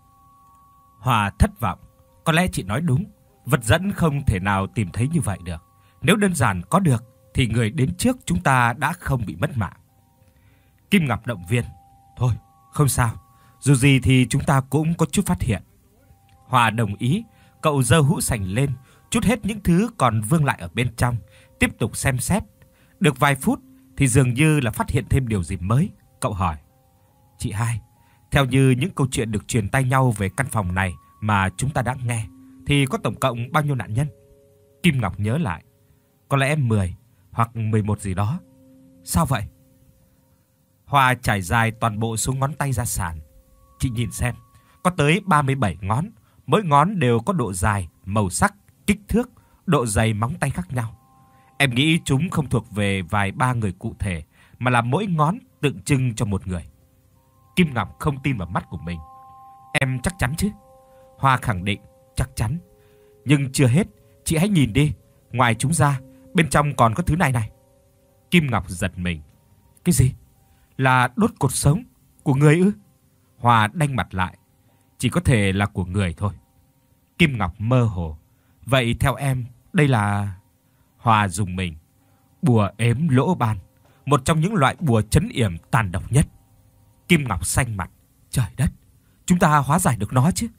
Hòa thất vọng, có lẽ chị nói đúng, vật dẫn không thể nào tìm thấy như vậy được. Nếu đơn giản có được thì người đến trước chúng ta đã không bị mất mạng. Kim Ngọc động viên: "Thôi, không sao, dù gì thì chúng ta cũng có chút phát hiện." Hòa đồng ý, cậu giơ hũ sành lên, trút hết những thứ còn vương lại ở bên trong, tiếp tục xem xét. Được vài phút thì dường như là phát hiện thêm điều gì mới. Cậu hỏi: "Chị hai, theo như những câu chuyện được truyền tai nhau về căn phòng này mà chúng ta đã nghe, thì có tổng cộng bao nhiêu nạn nhân?" Kim Ngọc nhớ lại: "Có lẽ mười hoặc mười một gì đó." "Sao vậy?" Hòa trải dài toàn bộ số ngón tay ra sàn. "Chị nhìn xem, có tới ba mươi bảy ngón, mỗi ngón đều có độ dài, màu sắc, kích thước, độ dày móng tay khác nhau. Em nghĩ chúng không thuộc về vài ba người cụ thể, mà là mỗi ngón tượng trưng cho một người." Kim Ngọc không tin vào mắt của mình. "Em chắc chắn chứ?" Hoa khẳng định: "Chắc chắn. Nhưng chưa hết, chị hãy nhìn đi, ngoài chúng ra, bên trong còn có thứ này này." Kim Ngọc giật mình. "Cái gì? Là đốt cột sống của người ư? Hòa đanh mặt lại. Chỉ có thể là của người thôi. Kim Ngọc mơ hồ. Vậy theo em, đây là... Hòa dùng mình. Bùa ếm lỗ ban, một trong những loại bùa trấn yểm tàn độc nhất. Kim Ngọc xanh mặt. Trời đất, chúng ta hóa giải được nó chứ?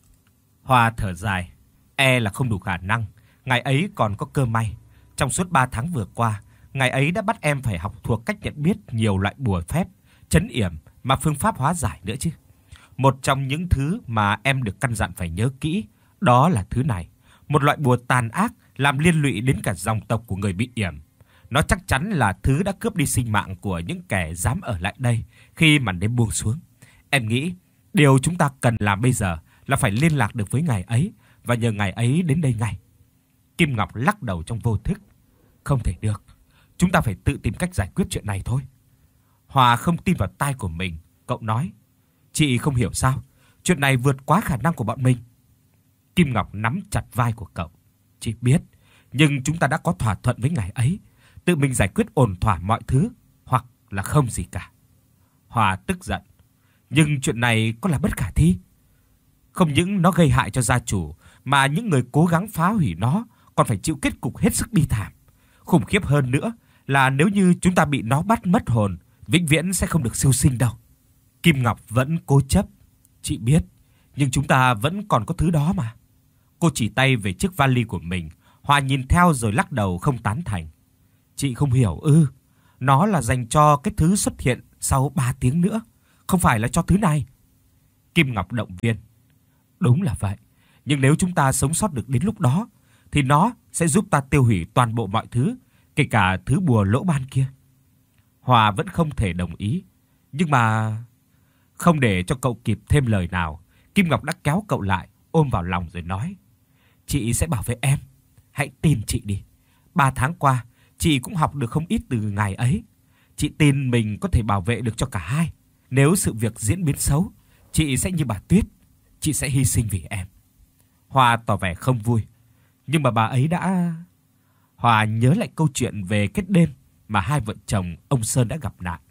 Hòa thở dài. E là không đủ khả năng. Ngày ấy còn có cơ may. Trong suốt ba tháng vừa qua, ngày ấy đã bắt em phải học thuộc cách nhận biết nhiều loại bùa phép, trấn yểm mà phương pháp hóa giải nữa chứ. Một trong những thứ mà em được căn dặn phải nhớ kỹ, đó là thứ này. Một loại bùa tàn ác làm liên lụy đến cả dòng tộc của người bị yểm. Nó chắc chắn là thứ đã cướp đi sinh mạng của những kẻ dám ở lại đây khi màn đêm buông xuống. Em nghĩ điều chúng ta cần làm bây giờ là phải liên lạc được với ngài ấy và nhờ ngài ấy đến đây ngay. Kim Ngọc lắc đầu trong vô thức. Không thể được. Chúng ta phải tự tìm cách giải quyết chuyện này thôi. Hòa không tin vào tai của mình. Cậu nói. Chị không hiểu sao? Chuyện này vượt quá khả năng của bọn mình. Kim Ngọc nắm chặt vai của cậu. Chị biết. Nhưng chúng ta đã có thỏa thuận với ngài ấy. Tự mình giải quyết ổn thỏa mọi thứ. Hoặc là không gì cả. Hòa tức giận. Nhưng chuyện này có là bất khả thi? Không những nó gây hại cho gia chủ, mà những người cố gắng phá hủy nó còn phải chịu kết cục hết sức bi thảm. Khủng khiếp hơn nữa là nếu như chúng ta bị nó bắt mất hồn, vĩnh viễn sẽ không được siêu sinh đâu. Kim Ngọc vẫn cố chấp. Chị biết, nhưng chúng ta vẫn còn có thứ đó mà. Cô chỉ tay về chiếc vali của mình. Hòa nhìn theo rồi lắc đầu không tán thành. Chị không hiểu ư? Nó là dành cho cái thứ xuất hiện sau ba tiếng nữa, không phải là cho thứ này. Kim Ngọc động viên. Đúng là vậy, nhưng nếu chúng ta sống sót được đến lúc đó thì nó sẽ giúp ta tiêu hủy toàn bộ mọi thứ, kể cả thứ bùa lỗ ban kia. Hòa vẫn không thể đồng ý, nhưng mà không để cho cậu kịp thêm lời nào, Kim Ngọc đã kéo cậu lại, ôm vào lòng rồi nói: "Chị sẽ bảo vệ em, hãy tin chị đi. Ba tháng qua, chị cũng học được không ít từ ngài ấy. Chị tin mình có thể bảo vệ được cho cả hai. Nếu sự việc diễn biến xấu, chị sẽ như bà Tuyết, chị sẽ hy sinh vì em." Hòa tỏ vẻ không vui, nhưng mà bà ấy đã... Hòa nhớ lại câu chuyện về cái đêm mà hai vợ chồng ông Sơn đã gặp nạn.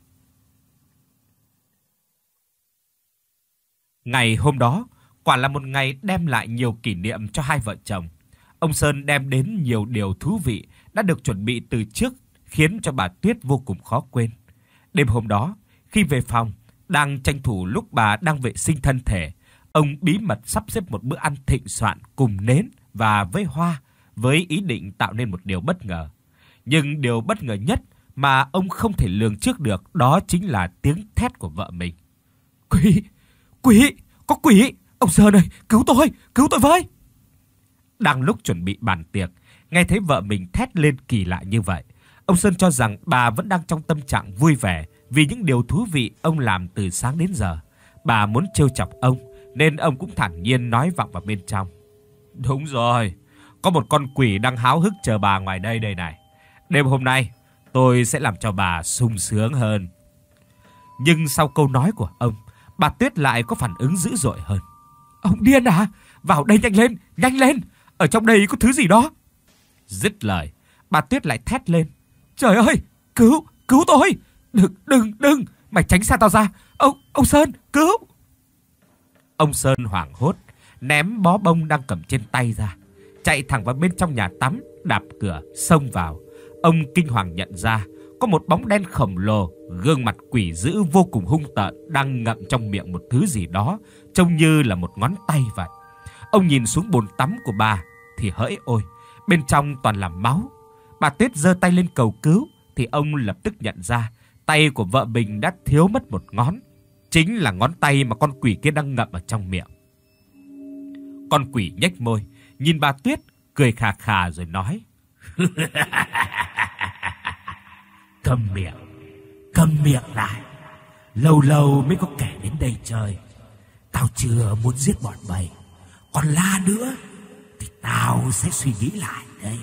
Ngày hôm đó quả là một ngày đem lại nhiều kỷ niệm cho hai vợ chồng. Ông Sơn đem đến nhiều điều thú vị đã được chuẩn bị từ trước, khiến cho bà Tuyết vô cùng khó quên. Đêm hôm đó, khi về phòng, đang tranh thủ lúc bà đang vệ sinh thân thể, ông bí mật sắp xếp một bữa ăn thịnh soạn cùng nến và với hoa, với ý định tạo nên một điều bất ngờ. Nhưng điều bất ngờ nhất mà ông không thể lường trước được đó chính là tiếng thét của vợ mình. "Quỷ! Quỷ! Có quỷ! Ông Sơn ơi, cứu tôi! Cứu tôi với!" Đang lúc chuẩn bị bàn tiệc, nghe thấy vợ mình thét lên kỳ lạ như vậy, ông Sơn cho rằng bà vẫn đang trong tâm trạng vui vẻ vì những điều thú vị ông làm từ sáng đến giờ. Bà muốn trêu chọc ông nên ông cũng thản nhiên nói vọng vào bên trong: "Đúng rồi, có một con quỷ đang háo hức chờ bà ngoài đây đây này. Đêm hôm nay tôi sẽ làm cho bà sung sướng hơn." Nhưng sau câu nói của ông, bà Tuyết lại có phản ứng dữ dội hơn. "Ông điên à? Vào đây nhanh lên, nhanh lên! Ở trong đây có thứ gì đó!" Dứt lời, bà Tuyết lại thét lên: "Trời ơi, cứu, cứu tôi! Đừng, đừng, đừng! Mày tránh xa tao ra! Ông, ông Sơn, cứu!" Ông Sơn hoảng hốt, ném bó bông đang cầm trên tay ra, chạy thẳng vào bên trong nhà tắm, đạp cửa, xông vào. Ông kinh hoàng nhận ra có một bóng đen khổng lồ, gương mặt quỷ dữ vô cùng hung tợn đang ngậm trong miệng một thứ gì đó, trông như là một ngón tay vậy. Ông nhìn xuống bồn tắm của bà thì hỡi ôi, bên trong toàn là máu. Bà Tuyết giơ tay lên cầu cứu thì ông lập tức nhận ra tay của vợ mình đã thiếu mất một ngón, chính là ngón tay mà con quỷ kia đang ngậm ở trong miệng. Con quỷ nhếch môi, nhìn bà Tuyết, cười khà khà rồi nói: "Câm miệng, câm miệng lại. Lâu lâu mới có kẻ đến đây chơi. Tao chưa muốn giết bọn mày. Còn la nữa thì tao sẽ suy nghĩ lại đây."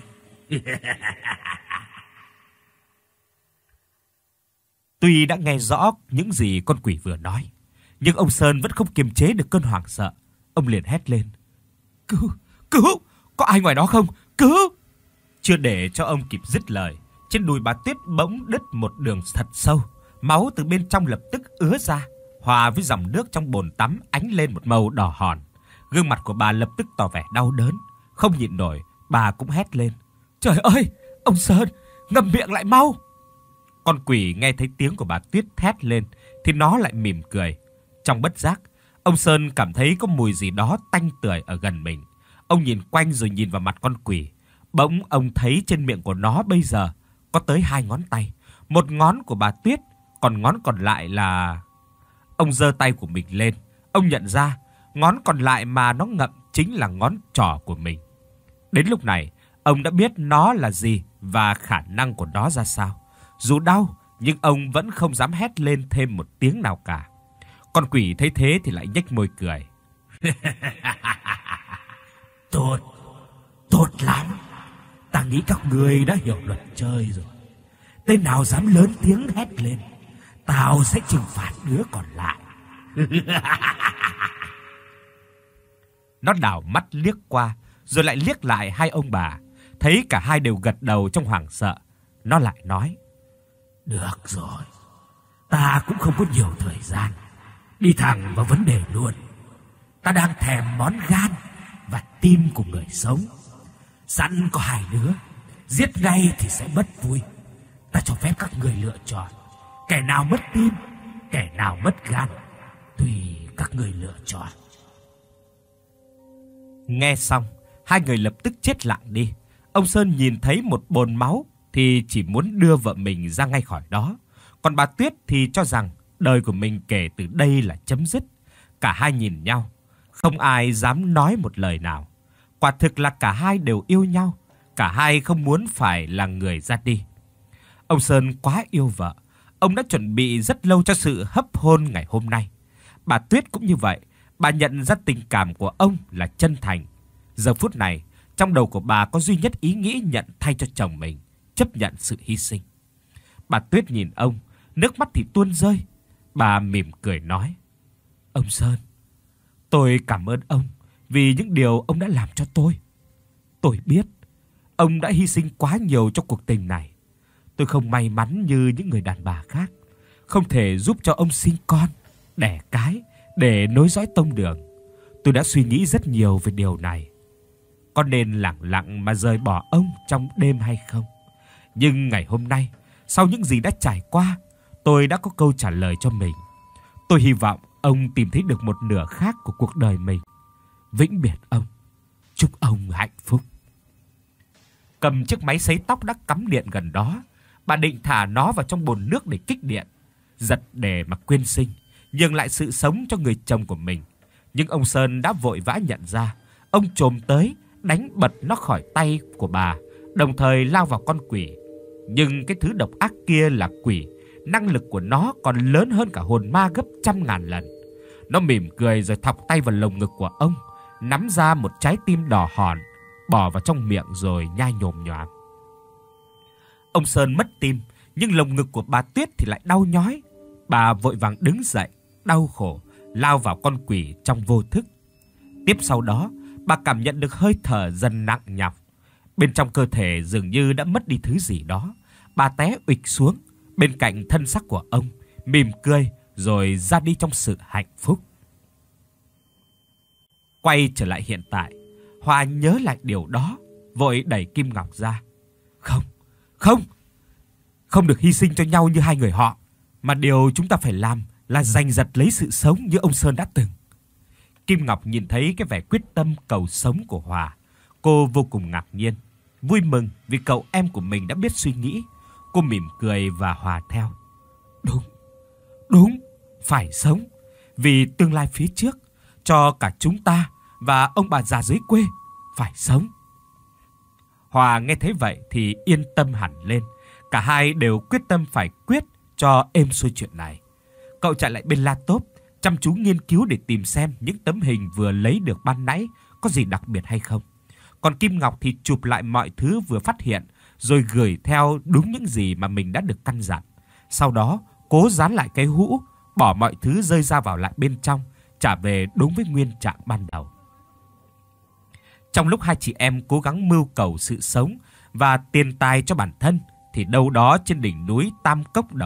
Tuy đã nghe rõ những gì con quỷ vừa nói, nhưng ông Sơn vẫn không kiềm chế được cơn hoảng sợ. Ông liền hét lên: "Cứu, cứu! Có ai ngoài đó không? Cứu!" Chưa để cho ông kịp dứt lời, trên đùi bà Tuyết bỗng đứt một đường thật sâu, Máu từ bên trong lập tức ứa ra, hòa với dòng nước trong bồn tắm ánh lên một màu đỏ hòn. Gương mặt của bà lập tức tỏ vẻ đau đớn, không nhịn nổi, bà cũng hét lên: "Trời ơi, ông Sơn, ngậm miệng lại mau!" Con quỷ nghe thấy tiếng của bà Tuyết thét lên thì nó lại mỉm cười. Trong bất giác, ông Sơn cảm thấy có mùi gì đó tanh tưởi ở gần mình. Ông nhìn quanh rồi nhìn vào mặt con quỷ. Bỗng ông thấy trên miệng của nó bây giờ có tới hai ngón tay, một ngón của bà Tuyết, còn ngón còn lại là... Ông giơ tay của mình lên, ông nhận ra ngón còn lại mà nó ngậm chính là ngón trỏ của mình. Đến lúc này, ông đã biết nó là gì và khả năng của nó ra sao. Dù đau, nhưng ông vẫn không dám hét lên thêm một tiếng nào cả. Con quỷ thấy thế thì lại nhếch môi cười. Tốt, tốt lắm. Ta nghĩ các người đã hiểu luật chơi rồi. Tên nào dám lớn tiếng hét lên, tao sẽ trừng phạt đứa còn lại. Nó đảo mắt liếc qua, rồi lại liếc lại hai ông bà. Thấy cả hai đều gật đầu trong hoảng sợ, nó lại nói: Được rồi, ta cũng không có nhiều thời gian. Đi thẳng vào vấn đề luôn. Ta đang thèm món gan và tim của người sống. Sẵn có hai đứa, giết ngay thì sẽ mất vui. Ta cho phép các người lựa chọn. Kẻ nào mất tim, kẻ nào mất gan, tùy các người lựa chọn. Nghe xong, hai người lập tức chết lặng đi. Ông Sơn nhìn thấy một bồn máu thì chỉ muốn đưa vợ mình ra ngay khỏi đó. Còn bà Tuyết thì cho rằng đời của mình kể từ đây là chấm dứt. Cả hai nhìn nhau, không ai dám nói một lời nào. Quả thực là cả hai đều yêu nhau, cả hai không muốn phải là người ra đi. Ông Sơn quá yêu vợ, ông đã chuẩn bị rất lâu cho sự hấp hôn ngày hôm nay. Bà Tuyết cũng như vậy, bà nhận ra tình cảm của ông là chân thành. Giờ phút này, trong đầu của bà có duy nhất ý nghĩ nhận thay cho chồng mình, chấp nhận sự hy sinh. Bà Tuyết nhìn ông, nước mắt thì tuôn rơi. Bà mỉm cười nói: Ông Sơn, tôi cảm ơn ông vì những điều ông đã làm cho tôi. Tôi biết ông đã hy sinh quá nhiều cho cuộc tình này. Tôi không may mắn như những người đàn bà khác, không thể giúp cho ông sinh con, đẻ cái để nối dõi tông đường. Tôi đã suy nghĩ rất nhiều về điều này. Có nên lẳng lặng mà rời bỏ ông trong đêm hay không? Nhưng ngày hôm nay, sau những gì đã trải qua, tôi đã có câu trả lời cho mình. Tôi hy vọng ông tìm thấy được một nửa khác của cuộc đời mình. Vĩnh biệt ông. Chúc ông hạnh phúc. Cầm chiếc máy sấy tóc đã cắm điện gần đó, bà định thả nó vào trong bồn nước để kích điện, giật để mà quyên sinh, nhường lại sự sống cho người chồng của mình. Nhưng ông Sơn đã vội vã nhận ra. Ông chồm tới, đánh bật nó khỏi tay của bà, đồng thời lao vào con quỷ. Nhưng cái thứ độc ác kia là quỷ, năng lực của nó còn lớn hơn cả hồn ma gấp trăm ngàn lần. Nó mỉm cười rồi thọc tay vào lồng ngực của ông, nắm ra một trái tim đỏ hòn, bỏ vào trong miệng rồi nhai nhồm nhoàm. Ông Sơn mất tim, nhưng lồng ngực của bà Tuyết thì lại đau nhói. Bà vội vàng đứng dậy, đau khổ, lao vào con quỷ trong vô thức. Tiếp sau đó, bà cảm nhận được hơi thở dần nặng nhọc. Bên trong cơ thể dường như đã mất đi thứ gì đó. Bà té ụịch xuống bên cạnh thân xác của ông, mỉm cười rồi ra đi trong sự hạnh phúc. Quay trở lại hiện tại, Hòa nhớ lại điều đó, vội đẩy Kim Ngọc ra. Không, không, không được hy sinh cho nhau như hai người họ, mà điều chúng ta phải làm là giành giật lấy sự sống như ông Sơn đã từng. Kim Ngọc nhìn thấy cái vẻ quyết tâm cầu sống của Hòa, cô vô cùng ngạc nhiên, vui mừng vì cậu em của mình đã biết suy nghĩ. Cô mỉm cười và hòa theo. Đúng, đúng, phải sống, vì tương lai phía trước, cho cả chúng ta và ông bà già dưới quê, phải sống. Hòa nghe thấy vậy thì yên tâm hẳn lên. Cả hai đều quyết tâm phải quyết cho êm xuôi chuyện này. Cậu chạy lại bên laptop, chăm chú nghiên cứu để tìm xem những tấm hình vừa lấy được ban nãy có gì đặc biệt hay không. Còn Kim Ngọc thì chụp lại mọi thứ vừa phát hiện, rồi gửi theo đúng những gì mà mình đã được căn dặn. Sau đó, cố dán lại cái hũ, bỏ mọi thứ rơi ra vào lại bên trong, trả về đúng với nguyên trạng ban đầu. Trong lúc hai chị em cố gắng mưu cầu sự sống và tiền tài cho bản thân, thì đâu đó trên đỉnh núi Tam Cốc Độc,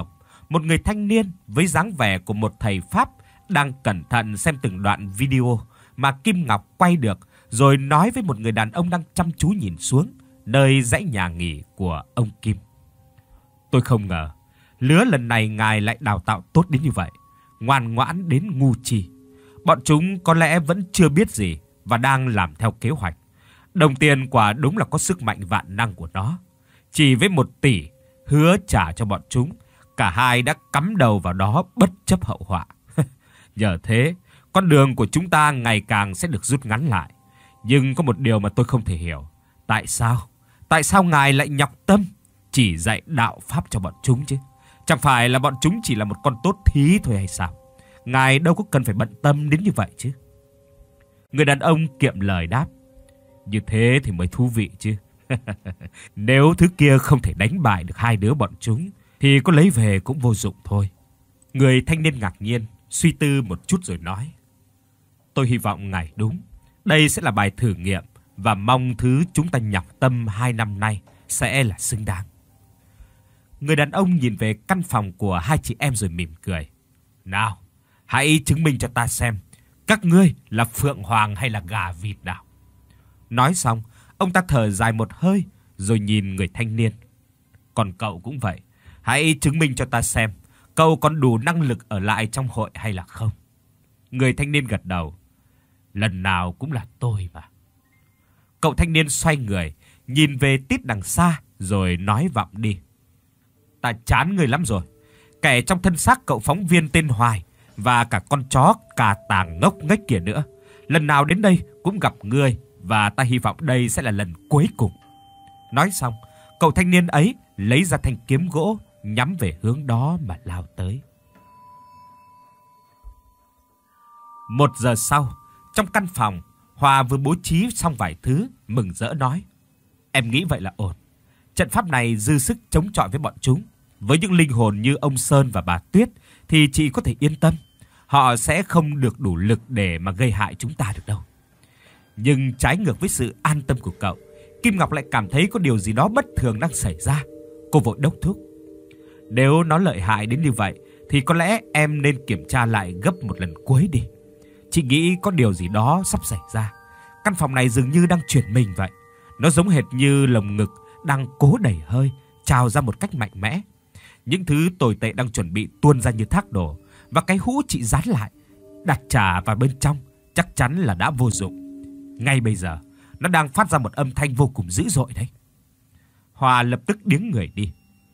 một người thanh niên với dáng vẻ của một thầy Pháp đang cẩn thận xem từng đoạn video mà Kim Ngọc quay được, rồi nói với một người đàn ông đang chăm chú nhìn xuống nơi dãy nhà nghỉ của ông Kim. Tôi không ngờ lứa lần này ngài lại đào tạo tốt đến như vậy, ngoan ngoãn đến ngu chi. Bọn chúng có lẽ vẫn chưa biết gì và đang làm theo kế hoạch. Đồng tiền quả đúng là có sức mạnh vạn năng của nó. Chỉ với một tỷ hứa trả cho bọn chúng, cả hai đã cắm đầu vào đó bất chấp hậu họa. Nhờ thế, con đường của chúng ta ngày càng sẽ được rút ngắn lại. Nhưng có một điều mà tôi không thể hiểu. Tại sao? Tại sao ngài lại nhọc tâm chỉ dạy đạo pháp cho bọn chúng chứ? Chẳng phải là bọn chúng chỉ là một con tốt thí thôi hay sao? Ngài đâu có cần phải bận tâm đến như vậy chứ. Người đàn ông kiệm lời đáp. Như thế thì mới thú vị chứ. Nếu thứ kia không thể đánh bại được hai đứa bọn chúng thì có lấy về cũng vô dụng thôi. Người thanh niên ngạc nhiên, suy tư một chút rồi nói. Tôi hy vọng ngài đúng. Đây sẽ là bài thử nghiệm và mong thứ chúng ta nhọc tâm hai năm nay sẽ là xứng đáng. Người đàn ông nhìn về căn phòng của hai chị em rồi mỉm cười. Nào, hãy chứng minh cho ta xem các ngươi là phượng hoàng hay là gà vịt nào. Nói xong, ông ta thở dài một hơi rồi nhìn người thanh niên. Còn cậu cũng vậy, hãy chứng minh cho ta xem cậu còn đủ năng lực ở lại trong hội hay là không. Người thanh niên gật đầu. Lần nào cũng là tôi mà. Cậu thanh niên xoay người, nhìn về tít đằng xa rồi nói vọng đi. Ta chán người lắm rồi. Kẻ trong thân xác cậu phóng viên tên Hoài và cả con chó cà tàng ngốc nghếch kia nữa. Lần nào đến đây cũng gặp ngươi và ta hy vọng đây sẽ là lần cuối cùng. Nói xong, cậu thanh niên ấy lấy ra thanh kiếm gỗ nhắm về hướng đó mà lao tới. Một giờ sau, trong căn phòng, Hòa vừa bố trí xong vài thứ, mừng rỡ nói. Em nghĩ vậy là ổn. Trận pháp này dư sức chống chọi với bọn chúng. Với những linh hồn như ông Sơn và bà Tuyết thì chị có thể yên tâm. Họ sẽ không được đủ lực để mà gây hại chúng ta được đâu. Nhưng trái ngược với sự an tâm của cậu, Kim Ngọc lại cảm thấy có điều gì đó bất thường đang xảy ra. Cô vội đốc thúc. Nếu nó lợi hại đến như vậy thì có lẽ em nên kiểm tra lại gấp một lần cuối đi. Chị nghĩ có điều gì đó sắp xảy ra. Căn phòng này dường như đang chuyển mình vậy. Nó giống hệt như lồng ngực đang cố đẩy hơi, trào ra một cách mạnh mẽ. Những thứ tồi tệ đang chuẩn bị tuôn ra như thác đổ. Và cái hũ chị dán lại, đặt trả vào bên trong, chắc chắn là đã vô dụng. Ngay bây giờ, nó đang phát ra một âm thanh vô cùng dữ dội đấy. Hòa lập tức điếng người đi.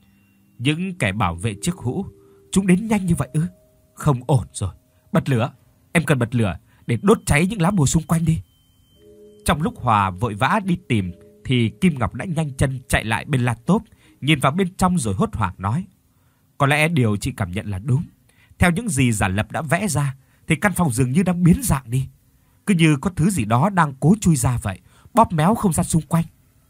Những kẻ bảo vệ chiếc hũ, chúng đến nhanh như vậy ư? Không ổn rồi. Bật lửa. Em cần bật lửa để đốt cháy những lá bùa xung quanh đi. Trong lúc Hòa vội vã đi tìm thì Kim Ngọc đã nhanh chân chạy lại bên laptop, nhìn vào bên trong rồi hốt hoảng nói. Có lẽ điều chị cảm nhận là đúng. Theo những gì giả lập đã vẽ ra thì căn phòng dường như đang biến dạng đi. Cứ như có thứ gì đó đang cố chui ra vậy, bóp méo không gian xung quanh.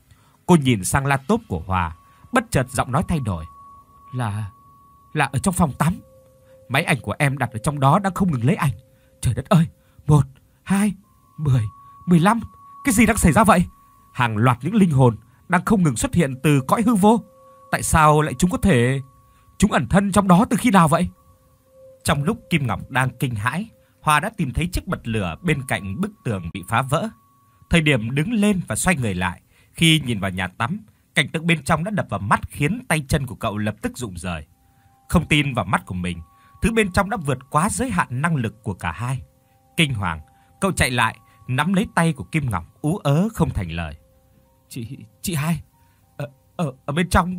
Cô nhìn sang laptop của Hòa, bất chợt giọng nói thay đổi. Là... là ở trong phòng tắm. Máy ảnh của em đặt ở trong đó đang không ngừng lấy ảnh. Trời đất ơi, một, hai, mười, mười lăm. Cái gì đang xảy ra vậy? Hàng loạt những linh hồn đang không ngừng xuất hiện từ cõi hư vô. Tại sao lại chúng có thể... Chúng ẩn thân trong đó từ khi nào vậy? Trong lúc Kim Ngọc đang kinh hãi, Hòa đã tìm thấy chiếc bật lửa bên cạnh bức tường bị phá vỡ. Thời điểm đứng lên và xoay người lại, khi nhìn vào nhà tắm, cảnh tượng bên trong đã đập vào mắt khiến tay chân của cậu lập tức rụng rời. Không tin vào mắt của mình, thứ bên trong đã vượt quá giới hạn năng lực của cả hai. Kinh hoàng, cậu chạy lại, nắm lấy tay của Kim Ngọc, ú ớ không thành lời. Chị, chị hai, ở, ở, ở bên trong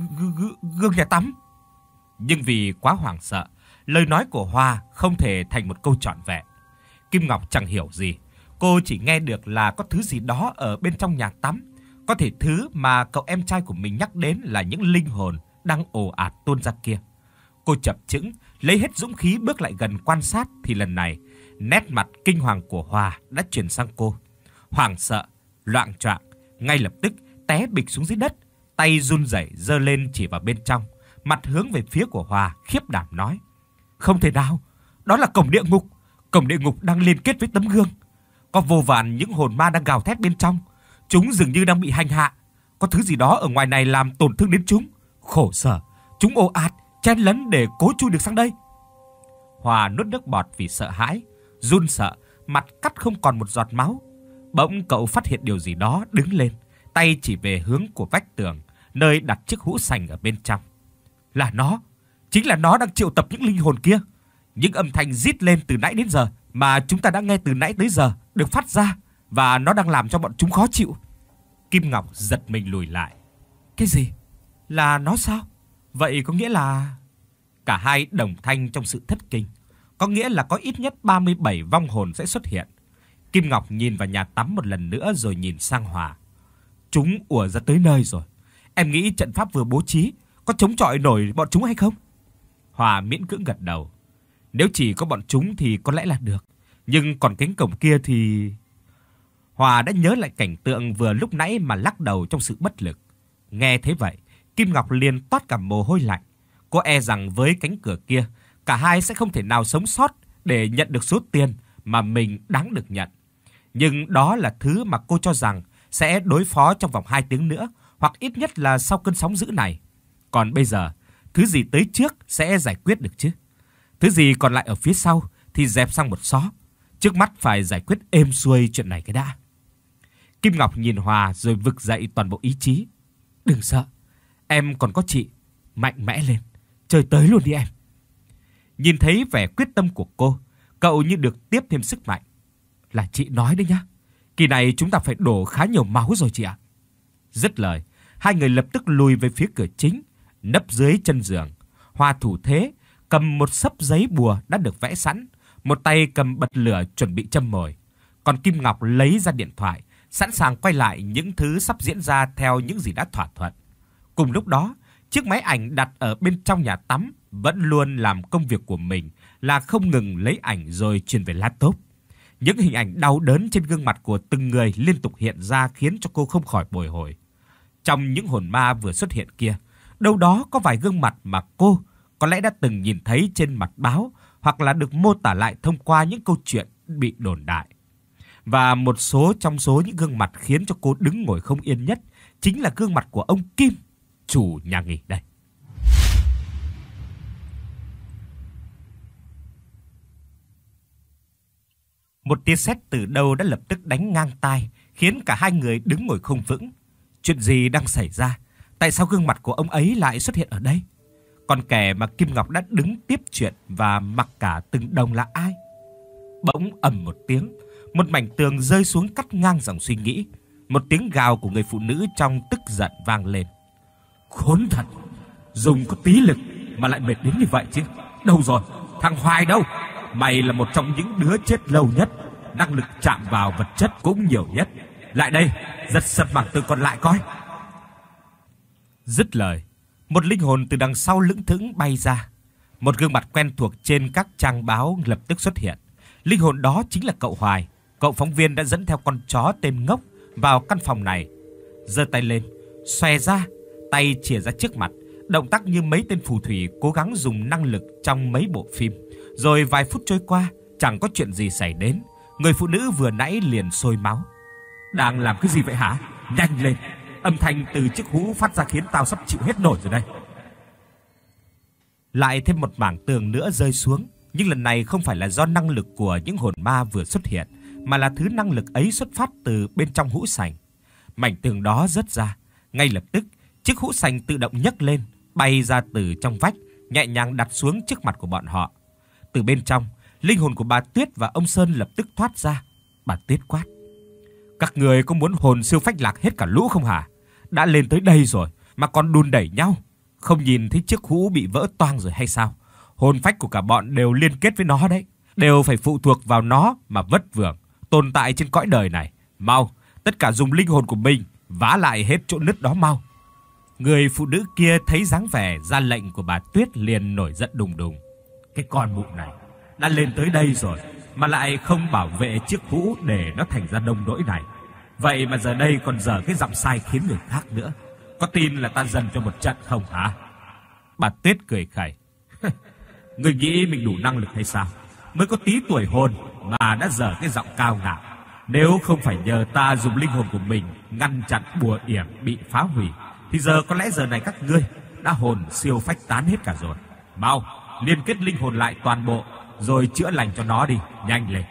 gương nhà tắm. Nhưng vì quá hoảng sợ, lời nói của Hoa không thể thành một câu trọn vẹn. Kim Ngọc chẳng hiểu gì. Cô chỉ nghe được là có thứ gì đó ở bên trong nhà tắm. Có thể thứ mà cậu em trai của mình nhắc đến là những linh hồn đang ồ ạt tuôn ra kia. Cô chập chững, lấy hết dũng khí bước lại gần quan sát thì lần này, nét mặt kinh hoàng của Hoa đã chuyển sang cô. Hoảng sợ, loạng choạng, ngay lập tức té bịch xuống dưới đất, tay run rẩy giơ lên chỉ vào bên trong, mặt hướng về phía của Hoa, khiếp đảm nói: "Không thể nào, đó là cổng địa ngục, cổng địa ngục đang liên kết với tấm gương. Có vô vàn những hồn ma đang gào thét bên trong, chúng dường như đang bị hành hạ. Có thứ gì đó ở ngoài này làm tổn thương đến chúng. Khổ sở, chúng ồ ạt, chen lấn để cố chui được sang đây. Hòa nuốt nước bọt vì sợ hãi, run sợ, mặt cắt không còn một giọt máu. Bỗng cậu phát hiện điều gì đó, đứng lên, tay chỉ về hướng của vách tường, nơi đặt chiếc hũ sành ở bên trong. Là nó, chính là nó đang triệu tập những linh hồn kia. Những âm thanh rít lên từ nãy đến giờ mà chúng ta đã nghe từ nãy tới giờ được phát ra, và nó đang làm cho bọn chúng khó chịu. Kim Ngọc giật mình lùi lại. Cái gì? Là nó sao? Vậy có nghĩa là... Cả hai đồng thanh trong sự thất kinh. Có nghĩa là có ít nhất ba mươi bảy vong hồn sẽ xuất hiện. Kim Ngọc nhìn vào nhà tắm một lần nữa rồi nhìn sang Hòa. Chúng ùa ra tới nơi rồi. Em nghĩ trận pháp vừa bố trí có chống chọi nổi bọn chúng hay không? Hòa miễn cưỡng gật đầu. Nếu chỉ có bọn chúng thì có lẽ là được, nhưng còn cánh cổng kia thì... Hòa đã nhớ lại cảnh tượng vừa lúc nãy mà lắc đầu trong sự bất lực. Nghe thế vậy, Kim Ngọc liền toát cả mồ hôi lạnh. Cô e rằng với cánh cửa kia, cả hai sẽ không thể nào sống sót để nhận được số tiền mà mình đáng được nhận. Nhưng đó là thứ mà cô cho rằng sẽ đối phó trong vòng hai tiếng nữa, hoặc ít nhất là sau cơn sóng dữ này. Còn bây giờ, thứ gì tới trước sẽ giải quyết được chứ? Thứ gì còn lại ở phía sau thì dẹp sang một xó. Trước mắt phải giải quyết êm xuôi chuyện này cái đã. Kim Ngọc nhìn Hòa rồi vực dậy toàn bộ ý chí. Đừng sợ, em còn có chị. Mạnh mẽ lên, chơi tới luôn đi em. Nhìn thấy vẻ quyết tâm của cô, cậu như được tiếp thêm sức mạnh. Là chị nói đấy nhá, kỳ này chúng ta phải đổ khá nhiều máu rồi chị ạ. Dứt lời, hai người lập tức lùi về phía cửa chính, nấp dưới chân giường. Hòa thủ thế, cầm một xấp giấy bùa đã được vẽ sẵn, một tay cầm bật lửa chuẩn bị châm mồi. Còn Kim Ngọc lấy ra điện thoại, sẵn sàng quay lại những thứ sắp diễn ra theo những gì đã thỏa thuận. Cùng lúc đó, chiếc máy ảnh đặt ở bên trong nhà tắm vẫn luôn làm công việc của mình là không ngừng lấy ảnh rồi truyền về laptop. Những hình ảnh đau đớn trên gương mặt của từng người liên tục hiện ra khiến cho cô không khỏi bồi hồi. Trong những hồn ma vừa xuất hiện kia, đâu đó có vài gương mặt mà cô có lẽ đã từng nhìn thấy trên mặt báo hoặc là được mô tả lại thông qua những câu chuyện bị đồn đại. Và một số trong số những gương mặt khiến cho cô đứng ngồi không yên nhất chính là gương mặt của ông Kim, chủ nhà nghỉ đây. Một tia sét từ đâu đã lập tức đánh ngang tai, khiến cả hai người đứng ngồi không vững. Chuyện gì đang xảy ra? Tại sao gương mặt của ông ấy lại xuất hiện ở đây? Còn kẻ mà Kim Ngọc đã đứng tiếp chuyện và mặc cả từng đồng là ai? Bỗng ầm một tiếng, một mảnh tường rơi xuống cắt ngang dòng suy nghĩ. Một tiếng gào của người phụ nữ trong tức giận vang lên. Khốn thật, dùng có tí lực mà lại mệt đến như vậy chứ. Đâu rồi, thằng Hoài đâu? Mày là một trong những đứa chết lâu nhất, năng lực chạm vào vật chất cũng nhiều nhất. Lại đây, giật sập mảng tường còn lại coi. Dứt lời, một linh hồn từ đằng sau lững thững bay ra. Một gương mặt quen thuộc trên các trang báo lập tức xuất hiện. Linh hồn đó chính là cậu Hoài, cậu phóng viên đã dẫn theo con chó tên Ngốc vào căn phòng này. Giơ tay lên, xòe ra, tay chìa ra trước mặt, động tác như mấy tên phù thủy cố gắng dùng năng lực trong mấy bộ phim. Rồi vài phút trôi qua, chẳng có chuyện gì xảy đến. Người phụ nữ vừa nãy liền sôi máu. Đang làm cái gì vậy hả? Nhanh lên, âm thanh từ chiếc hũ phát ra khiến tao sắp chịu hết nổi rồi đây. Lại thêm một mảng tường nữa rơi xuống, nhưng lần này không phải là do năng lực của những hồn ma vừa xuất hiện, mà là thứ năng lực ấy xuất phát từ bên trong hũ sành. Mảnh tường đó rớt ra, ngay lập tức chiếc hũ sành tự động nhấc lên, bay ra từ trong vách, nhẹ nhàng đặt xuống trước mặt của bọn họ. Từ bên trong, linh hồn của bà Tuyết và ông Sơn lập tức thoát ra. Bà Tuyết quát: Các người có muốn hồn siêu phách lạc hết cả lũ không hả? Đã lên tới đây rồi mà còn đùn đẩy nhau, không nhìn thấy chiếc hũ bị vỡ toang rồi hay sao? Hồn phách của cả bọn đều liên kết với nó đấy, đều phải phụ thuộc vào nó mà vất vưởng tồn tại trên cõi đời này. Mau, tất cả dùng linh hồn của mình vá lại hết chỗ nứt đó mau. Người phụ nữ kia thấy dáng vẻ ra lệnh của bà Tuyết liền nổi giận đùng đùng. Cái con mụ này đã lên tới đây rồi mà lại không bảo vệ chiếc hũ để nó thành ra nông nỗi này. Vậy mà giờ đây còn dở cái giọng sai khiến người khác nữa. Có tin là ta dần cho một trận không hả? Bà Tuyết cười khẩy. Người nghĩ mình đủ năng lực hay sao? Mới có tí tuổi hồn mà đã dở cái giọng cao ngạo. Nếu không phải nhờ ta dùng linh hồn của mình ngăn chặn bùa yểm bị phá hủy, thì giờ có lẽ giờ này các ngươi đã hồn siêu phách tán hết cả rồi. Mau, liên kết linh hồn lại toàn bộ rồi chữa lành cho nó đi, nhanh lên.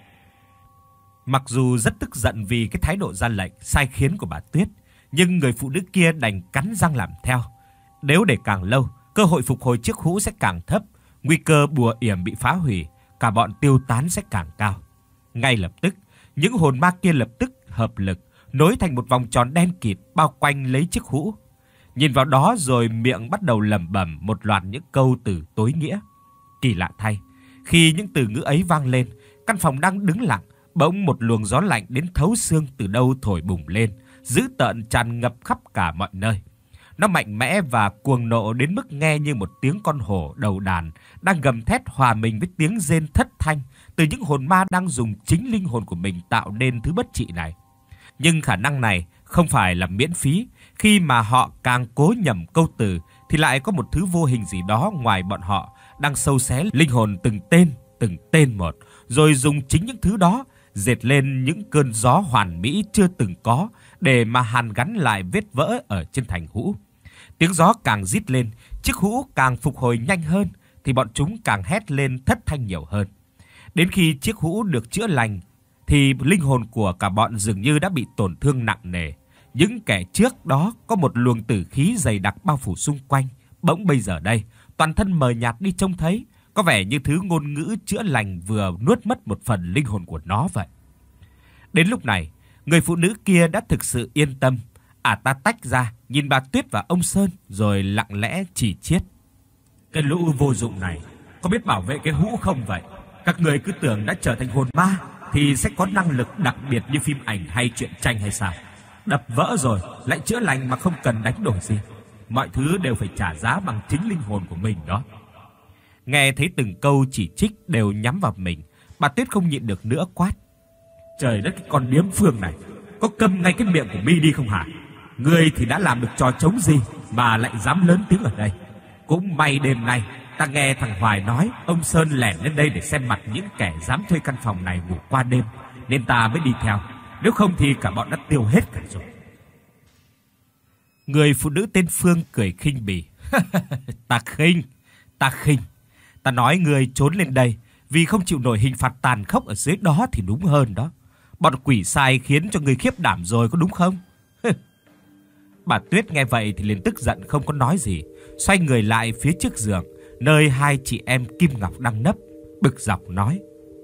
Mặc dù rất tức giận vì cái thái độ ra lệnh sai khiến của bà Tuyết, nhưng người phụ nữ kia đành cắn răng làm theo. Nếu để càng lâu, cơ hội phục hồi chiếc hũ sẽ càng thấp, nguy cơ bùa yểm bị phá hủy, cả bọn tiêu tán sẽ càng cao. Ngay lập tức, những hồn ma kia lập tức hợp lực, nối thành một vòng tròn đen kịt bao quanh lấy chiếc hũ. Nhìn vào đó rồi miệng bắt đầu lẩm bẩm một loạt những câu từ tối nghĩa. Kỳ lạ thay, khi những từ ngữ ấy vang lên, căn phòng đang đứng lặng, bỗng một luồng gió lạnh đến thấu xương từ đâu thổi bùng lên, dữ tợn tràn ngập khắp cả mọi nơi. Nó mạnh mẽ và cuồng nộ đến mức nghe như một tiếng con hổ đầu đàn đang gầm thét hòa mình với tiếng rên thất thanh từ những hồn ma đang dùng chính linh hồn của mình tạo nên thứ bất trị này. Nhưng khả năng này không phải là miễn phí, khi mà họ càng cố nhẩm câu từ thì lại có một thứ vô hình gì đó ngoài bọn họ đang sâu xé linh hồn từng tên, từng tên một, rồi dùng chính những thứ đó dệt lên những cơn gió hoàn mỹ chưa từng có để mà hàn gắn lại vết vỡ ở trên thành hũ. Tiếng gió càng rít lên, chiếc hũ càng phục hồi nhanh hơn thì bọn chúng càng hét lên thất thanh nhiều hơn. Đến khi chiếc hũ được chữa lành thì linh hồn của cả bọn dường như đã bị tổn thương nặng nề. Những kẻ trước đó có một luồng tử khí dày đặc bao phủ xung quanh, bỗng bây giờ đây, toàn thân mờ nhạt đi trông thấy, có vẻ như thứ ngôn ngữ chữa lành vừa nuốt mất một phần linh hồn của nó vậy. Đến lúc này, người phụ nữ kia đã thực sự yên tâm. Ả ta tách ra, nhìn bà Tuyết và ông Sơn rồi lặng lẽ chỉ chiết. Cái lũ vô dụng này, có biết bảo vệ cái hũ không vậy? Các người cứ tưởng đã trở thành hồn ma thì sẽ có năng lực đặc biệt như phim ảnh hay truyện tranh hay sao? Đập vỡ rồi, lại chữa lành mà không cần đánh đổi gì. Mọi thứ đều phải trả giá bằng chính linh hồn của mình đó. Nghe thấy từng câu chỉ trích đều nhắm vào mình, bà Tuyết không nhịn được nữa quát. Trời đất, cái con điếm Phương này, có câm ngay cái miệng của mi đi không hả? Ngươi thì đã làm được trò trống gì mà lại dám lớn tiếng ở đây? Cũng may đêm nay ta nghe thằng Hoài nói ông Sơn lẻn lên đây để xem mặt những kẻ dám thuê căn phòng này ngủ qua đêm, nên ta mới đi theo. Nếu không thì cả bọn đã tiêu hết cả rồi. Người phụ nữ tên Phương cười khinh bỉ. Ta khinh, ta khinh. Ta nói người trốn lên đây vì không chịu nổi hình phạt tàn khốc ở dưới đó thì đúng hơn đó. Bọn quỷ sai khiến cho người khiếp đảm rồi, có đúng không? Bà Tuyết nghe vậy thì liền tức giận không có nói gì, xoay người lại phía trước giường, nơi hai chị em Kim Ngọc đang nấp, bực dọc nói.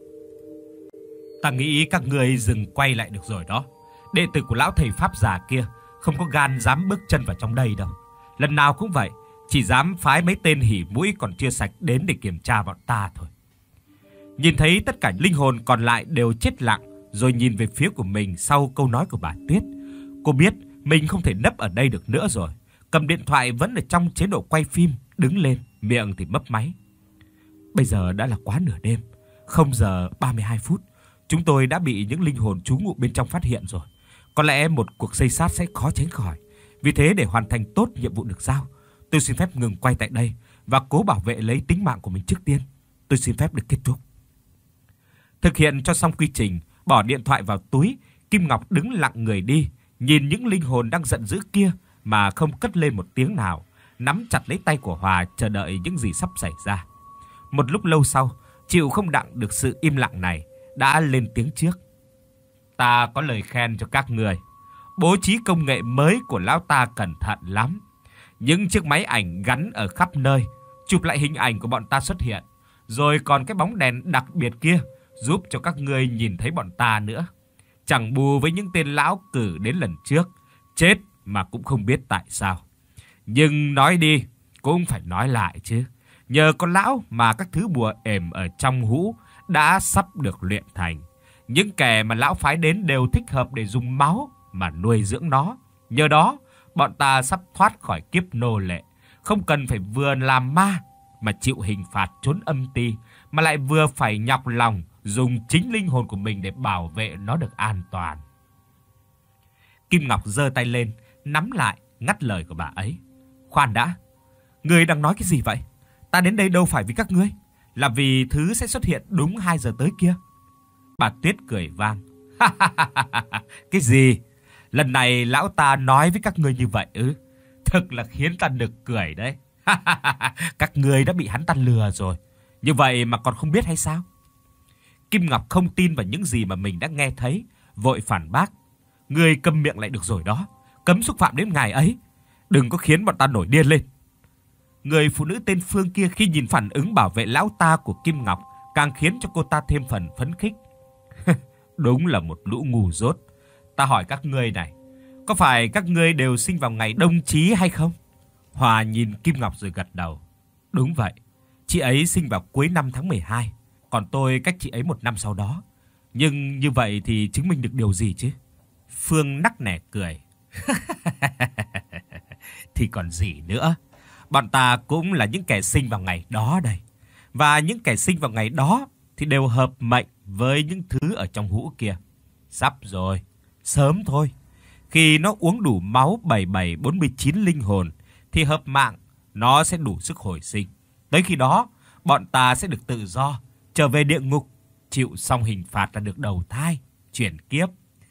Ta nghĩ các người dừng quay lại được rồi đó. Đệ tử của lão thầy Pháp già kia không có gan dám bước chân vào trong đây đâu. Lần nào cũng vậy, chỉ dám phái mấy tên hỉ mũi còn chưa sạch đến để kiểm tra bọn ta thôi. Nhìn thấy tất cả linh hồn còn lại đều chết lặng, rồi nhìn về phía của mình sau câu nói của bà Tuyết, cô biết mình không thể nấp ở đây được nữa rồi. Cầm điện thoại vẫn ở trong chế độ quay phim, đứng lên, miệng thì mấp máy. Bây giờ đã là quá nửa đêm, không giờ ba mươi hai phút. Chúng tôi đã bị những linh hồn trú ngụ bên trong phát hiện rồi. Có lẽ một cuộc xây sát sẽ khó tránh khỏi. Vì thế để hoàn thành tốt nhiệm vụ được giao, tôi xin phép ngừng quay tại đây và cố bảo vệ lấy tính mạng của mình trước tiên. Tôi xin phép được kết thúc. Thực hiện cho xong quy trình, bỏ điện thoại vào túi, Kim Ngọc đứng lặng người đi, nhìn những linh hồn đang giận dữ kia mà không cất lên một tiếng nào, nắm chặt lấy tay của Hòa chờ đợi những gì sắp xảy ra. Một lúc lâu sau, chịu không đặng được sự im lặng này, đã lên tiếng trước. Ta có lời khen cho các người. Bố trí công nghệ mới của lão ta cẩn thận lắm. Những chiếc máy ảnh gắn ở khắp nơi, chụp lại hình ảnh của bọn ta xuất hiện. Rồi còn cái bóng đèn đặc biệt kia giúp cho các ngươi nhìn thấy bọn ta nữa. Chẳng bù với những tên lão cử đến lần trước, chết mà cũng không biết tại sao. Nhưng nói đi, cũng phải nói lại chứ. Nhờ có lão mà các thứ bùa ểm ở trong hũ đã sắp được luyện thành. Những kẻ mà lão phái đến đều thích hợp để dùng máu mà nuôi dưỡng nó. Nhờ đó, bọn ta sắp thoát khỏi kiếp nô lệ. Không cần phải vừa làm ma mà chịu hình phạt trốn âm ti, mà lại vừa phải nhọc lòng dùng chính linh hồn của mình để bảo vệ nó được an toàn. Kim Ngọc giơ tay lên, nắm lại, ngắt lời của bà ấy. Khoan đã, ngươi đang nói cái gì vậy? Ta đến đây đâu phải vì các ngươi, là vì thứ sẽ xuất hiện đúng hai giờ tới kia. Bà Tuyết cười vang. Cái gì? Lần này lão ta nói với các ngươi như vậy ư? Thật là khiến ta nực cười đấy. Các ngươi đã bị hắn ta lừa rồi. Như vậy mà còn không biết hay sao? Kim Ngọc không tin vào những gì mà mình đã nghe thấy, vội phản bác. Ngươi câm miệng lại được rồi đó, cấm xúc phạm đến ngài ấy, đừng có khiến bọn ta nổi điên lên. Người phụ nữ tên Phương kia khi nhìn phản ứng bảo vệ lão ta của Kim Ngọc, càng khiến cho cô ta thêm phần phấn khích. Đúng là một lũ ngu dốt. Ta hỏi các ngươi này, có phải các ngươi đều sinh vào ngày đông chí hay không? Hòa nhìn Kim Ngọc rồi gật đầu. Đúng vậy, chị ấy sinh vào cuối năm tháng mười hai, còn tôi cách chị ấy một năm sau đó. Nhưng như vậy thì chứng minh được điều gì chứ? Phương nắc nẻ cười. Thì còn gì nữa? Bọn ta cũng là những kẻ sinh vào ngày đó đây. Và những kẻ sinh vào ngày đó thì đều hợp mệnh với những thứ ở trong hũ kia. Sắp rồi, sớm thôi. Khi nó uống đủ máu bảy bảy bốn mươi chín linh hồn thì hợp mạng, nó sẽ đủ sức hồi sinh. Tới khi đó, bọn ta sẽ được tự do, trở về địa ngục, chịu xong hình phạt là được đầu thai, chuyển kiếp.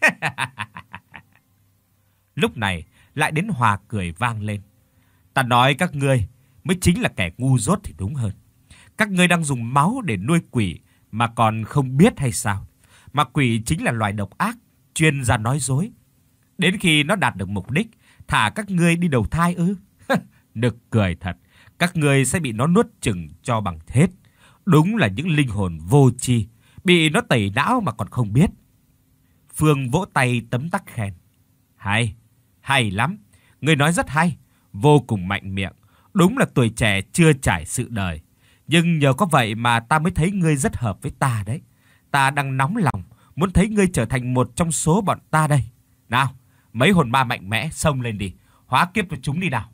Lúc này, lại đến Hòa cười vang lên. Ta nói các ngươi mới chính là kẻ ngu dốt thì đúng hơn. Các ngươi đang dùng máu để nuôi quỷ mà còn không biết hay sao? Mà quỷ chính là loài độc ác, chuyên ra nói dối. Đến khi nó đạt được mục đích, thả các ngươi đi đầu thai ư? Nực cười thật, các ngươi sẽ bị nó nuốt chửng cho bằng hết. Đúng là những linh hồn vô tri, bị nó tẩy não mà còn không biết. Phương vỗ tay tấm tắc khen. Hay, hay lắm, ngươi nói rất hay, vô cùng mạnh miệng. Đúng là tuổi trẻ chưa trải sự đời. Nhưng nhờ có vậy mà ta mới thấy ngươi rất hợp với ta đấy. Ta đang nóng lòng, muốn thấy ngươi trở thành một trong số bọn ta đây. Nào, mấy hồn ma mạnh mẽ xông lên đi, hóa kiếp cho chúng đi nào.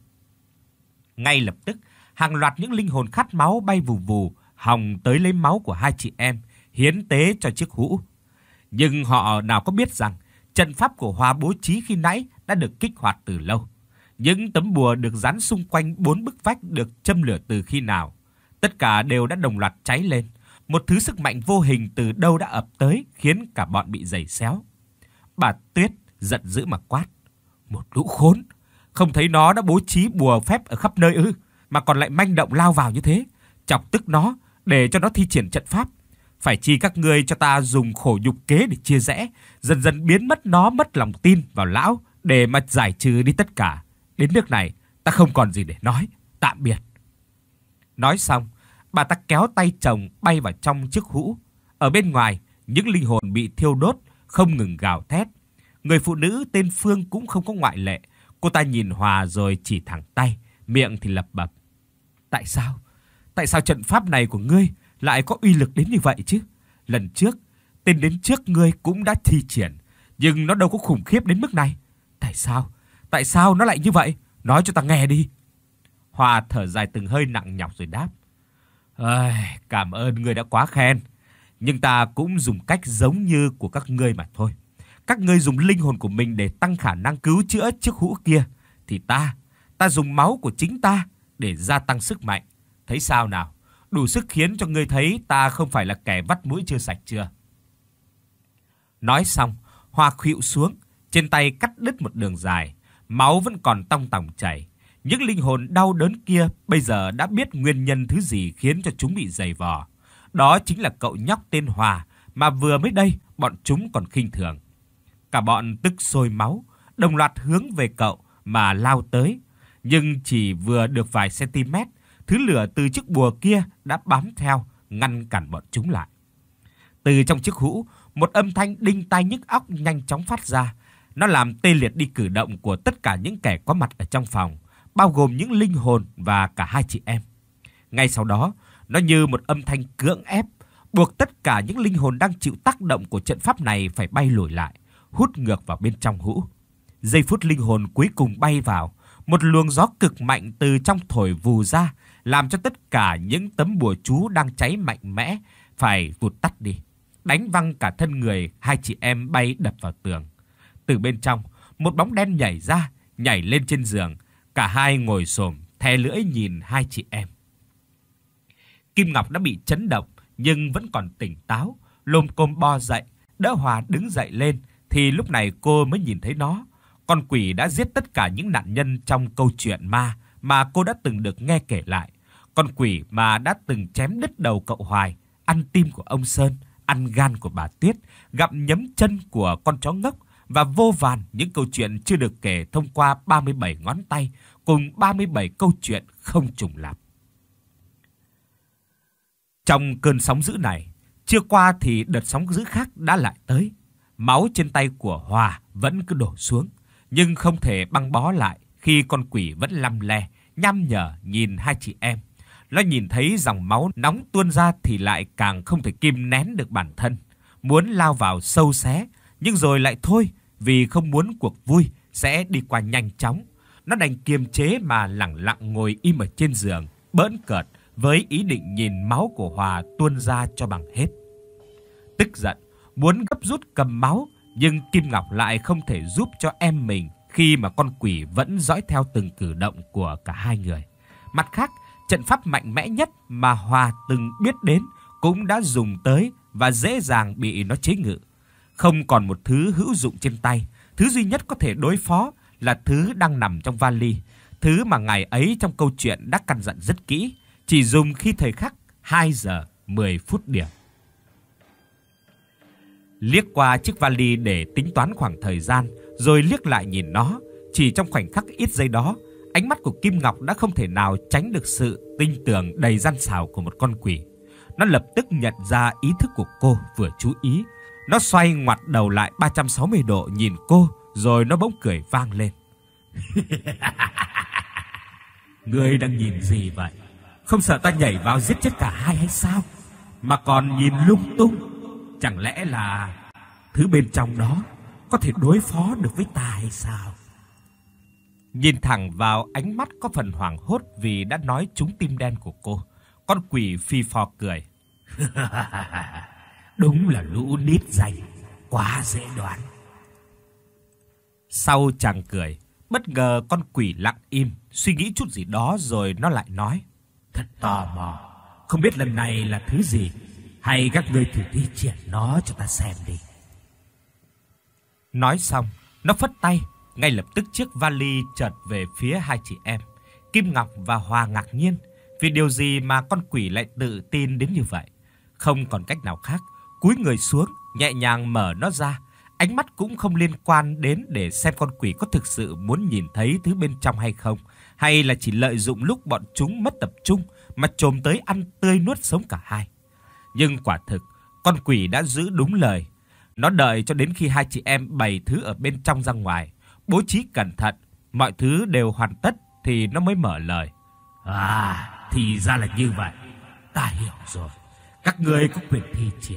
Ngay lập tức, hàng loạt những linh hồn khát máu bay vù vù, hòng tới lấy máu của hai chị em, hiến tế cho chiếc hũ. Nhưng họ nào có biết rằng trận pháp của Hòa bố trí khi nãy đã được kích hoạt từ lâu. Những tấm bùa được dán xung quanh bốn bức vách được châm lửa từ khi nào. Tất cả đều đã đồng loạt cháy lên. Một thứ sức mạnh vô hình từ đâu đã ập tới, khiến cả bọn bị giày xéo. Bà Tuyết giận dữ mà quát. Một lũ khốn, không thấy nó đã bố trí bùa phép ở khắp nơi ư, mà còn lại manh động lao vào như thế, chọc tức nó để cho nó thi triển trận pháp. Phải chi các ngươi cho ta dùng khổ nhục kế để chia rẽ, dần dần biến mất nó mất lòng tin vào lão để mà giải trừ đi tất cả. Đến nước này, ta không còn gì để nói. Tạm biệt. Nói xong, bà ta kéo tay chồng bay vào trong chiếc hũ. Ở bên ngoài, những linh hồn bị thiêu đốt không ngừng gào thét. Người phụ nữ tên Phương cũng không có ngoại lệ. Cô ta nhìn Hòa rồi chỉ thẳng tay, miệng thì lẩm bẩm. Tại sao? Tại sao trận pháp này của ngươi lại có uy lực đến như vậy chứ? Lần trước, tên đến trước ngươi cũng đã thi triển, nhưng nó đâu có khủng khiếp đến mức này. Tại sao? Tại sao nó lại như vậy? Nói cho ta nghe đi. Hòa thở dài từng hơi nặng nhọc rồi đáp. Ơi, cảm ơn ngươi đã quá khen, nhưng ta cũng dùng cách giống như của các ngươi mà thôi. Các ngươi dùng linh hồn của mình để tăng khả năng cứu chữa chiếc hũ kia, thì ta, ta dùng máu của chính ta để gia tăng sức mạnh. Thấy sao nào? Đủ sức khiến cho ngươi thấy ta không phải là kẻ vắt mũi chưa sạch chưa? Nói xong, Hòa khuỵu xuống, trên tay cắt đứt một đường dài, máu vẫn còn tong tòng chảy. Những linh hồn đau đớn kia bây giờ đã biết nguyên nhân thứ gì khiến cho chúng bị giày vò. Đó chính là cậu nhóc tên Hòa mà vừa mới đây bọn chúng còn khinh thường. Cả bọn tức sôi máu, đồng loạt hướng về cậu mà lao tới. Nhưng chỉ vừa được vài cm, thứ lửa từ chiếc bùa kia đã bám theo, ngăn cản bọn chúng lại. Từ trong chiếc hũ, một âm thanh đinh tai nhức óc nhanh chóng phát ra. Nó làm tê liệt đi cử động của tất cả những kẻ có mặt ở trong phòng, bao gồm những linh hồn và cả hai chị em. Ngay sau đó, nó như một âm thanh cưỡng ép, buộc tất cả những linh hồn đang chịu tác động của trận pháp này phải bay lùi lại, hút ngược vào bên trong hũ. Giây phút linh hồn cuối cùng bay vào, một luồng gió cực mạnh từ trong thổi vù ra, làm cho tất cả những tấm bùa chú đang cháy mạnh mẽ phải vụt tắt đi, đánh văng cả thân người hai chị em bay đập vào tường. Từ bên trong, một bóng đen nhảy ra, nhảy lên trên giường. Cả hai ngồi xổm, thè lưỡi nhìn hai chị em. Kim Ngọc đã bị chấn động nhưng vẫn còn tỉnh táo, lồm cồm bò dậy, đỡ Hòa đứng dậy lên, thì lúc này cô mới nhìn thấy nó. Con quỷ đã giết tất cả những nạn nhân trong câu chuyện ma mà cô đã từng được nghe kể lại. Con quỷ mà đã từng chém đứt đầu cậu Hoài, ăn tim của ông Sơn, ăn gan của bà Tuyết, gặm nhấm chân của con chó ngốc và vô vàn những câu chuyện chưa được kể thông qua ba mươi bảy ngón tay cùng ba mươi bảy câu chuyện không trùng lặp. Trong cơn sóng dữ này, chưa qua thì đợt sóng dữ khác đã lại tới. Máu trên tay của Hòa vẫn cứ đổ xuống, nhưng không thể băng bó lại khi con quỷ vẫn lăm le, nhăm nhở nhìn hai chị em. Nó nhìn thấy dòng máu nóng tuôn ra thì lại càng không thể kìm nén được bản thân, muốn lao vào sâu xé, nhưng rồi lại thôi, vì không muốn cuộc vui sẽ đi qua nhanh chóng. Nó đành kiềm chế mà lẳng lặng ngồi im ở trên giường, bỡn cợt với ý định nhìn máu của Hòa tuôn ra cho bằng hết. Tức giận, muốn gấp rút cầm máu, nhưng Kim Ngọc lại không thể giúp cho em mình khi mà con quỷ vẫn dõi theo từng cử động của cả hai người. Mặt khác, trận pháp mạnh mẽ nhất mà Hòa từng biết đến cũng đã dùng tới và dễ dàng bị nó chế ngự. Không còn một thứ hữu dụng trên tay, thứ duy nhất có thể đối phó là thứ đang nằm trong vali, thứ mà ngày ấy trong câu chuyện đã căn dặn rất kỹ, chỉ dùng khi thời khắc hai giờ mười phút điểm. Liếc qua chiếc vali để tính toán khoảng thời gian, rồi liếc lại nhìn nó, chỉ trong khoảnh khắc ít giây đó, ánh mắt của Kim Ngọc đã không thể nào tránh được sự tinh tường đầy gian xảo của một con quỷ. Nó lập tức nhận ra ý thức của cô vừa chú ý. Nó xoay ngoặt đầu lại ba trăm sáu mươi độ nhìn cô, rồi nó bỗng cười vang lên. Ngươi đang nhìn gì vậy? Không sợ ta nhảy vào giết chết cả hai hay sao? Mà còn nhìn lung tung. Chẳng lẽ là thứ bên trong đó có thể đối phó được với ta hay sao? Nhìn thẳng vào ánh mắt có phần hoảng hốt vì đã nói trúng tim đen của cô, con quỷ phi phò cười. Đúng là lũ nít danh, quá dễ đoán. Sau chàng cười, bất ngờ con quỷ lặng im, suy nghĩ chút gì đó rồi nó lại nói. Thật tò mò, không biết lần này là thứ gì, hay các ngươi thử thi triển nó cho ta xem đi. Nói xong, nó phất tay, ngay lập tức chiếc vali chợt về phía hai chị em. Kim Ngọc và Hòa ngạc nhiên, vì điều gì mà con quỷ lại tự tin đến như vậy. Không còn cách nào khác, cúi người xuống, nhẹ nhàng mở nó ra. Ánh mắt cũng không liên quan đến để xem con quỷ có thực sự muốn nhìn thấy thứ bên trong hay không, hay là chỉ lợi dụng lúc bọn chúng mất tập trung mà chồm tới ăn tươi nuốt sống cả hai. Nhưng quả thực, con quỷ đã giữ đúng lời. Nó đợi cho đến khi hai chị em bày thứ ở bên trong ra ngoài, bố trí cẩn thận, mọi thứ đều hoàn tất thì nó mới mở lời. À, thì ra là như vậy. Ta hiểu rồi. Các ngươi có quyền thi triển.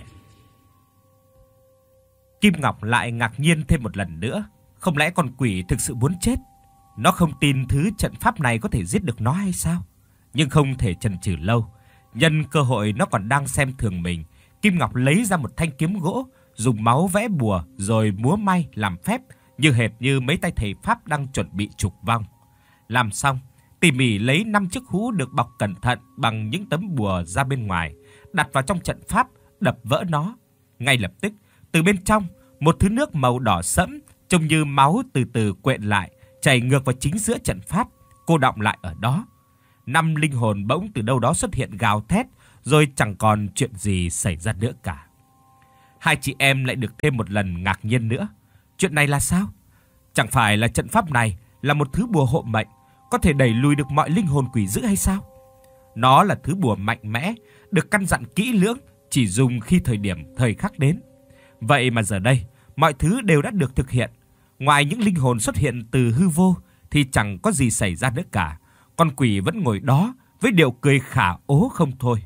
Kim Ngọc lại ngạc nhiên thêm một lần nữa. Không lẽ con quỷ thực sự muốn chết? Nó không tin thứ trận pháp này có thể giết được nó hay sao? Nhưng không thể chần chừ lâu. Nhân cơ hội nó còn đang xem thường mình, Kim Ngọc lấy ra một thanh kiếm gỗ, dùng máu vẽ bùa rồi múa may làm phép, như hệt như mấy tay thầy pháp đang chuẩn bị trục vong. Làm xong, tỉ mỉ lấy năm chiếc hũ được bọc cẩn thận bằng những tấm bùa ra bên ngoài, đặt vào trong trận pháp, đập vỡ nó. Ngay lập tức, từ bên trong, một thứ nước màu đỏ sẫm trông như máu từ từ quện lại, chảy ngược vào chính giữa trận pháp, cô đọng lại ở đó. Năm linh hồn bỗng từ đâu đó xuất hiện gào thét, rồi chẳng còn chuyện gì xảy ra nữa cả. Hai chị em lại được thêm một lần ngạc nhiên nữa. Chuyện này là sao? Chẳng phải là trận pháp này là một thứ bùa hộ mệnh, có thể đẩy lùi được mọi linh hồn quỷ dữ hay sao? Nó là thứ bùa mạnh mẽ, được căn dặn kỹ lưỡng, chỉ dùng khi thời điểm thời khắc đến. Vậy mà giờ đây, mọi thứ đều đã được thực hiện. Ngoài những linh hồn xuất hiện từ hư vô thì chẳng có gì xảy ra nữa cả. Con quỷ vẫn ngồi đó với điệu cười khả ố không thôi.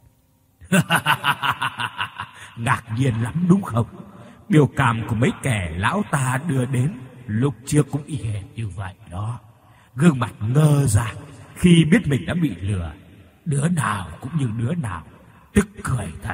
Ngạc nhiên lắm đúng không? Biểu cảm của mấy kẻ lão ta đưa đến lúc trước cũng y hệt như vậy đó. Gương mặt ngơ ra khi biết mình đã bị lừa. Đứa nào cũng như đứa nào, tức cười thật.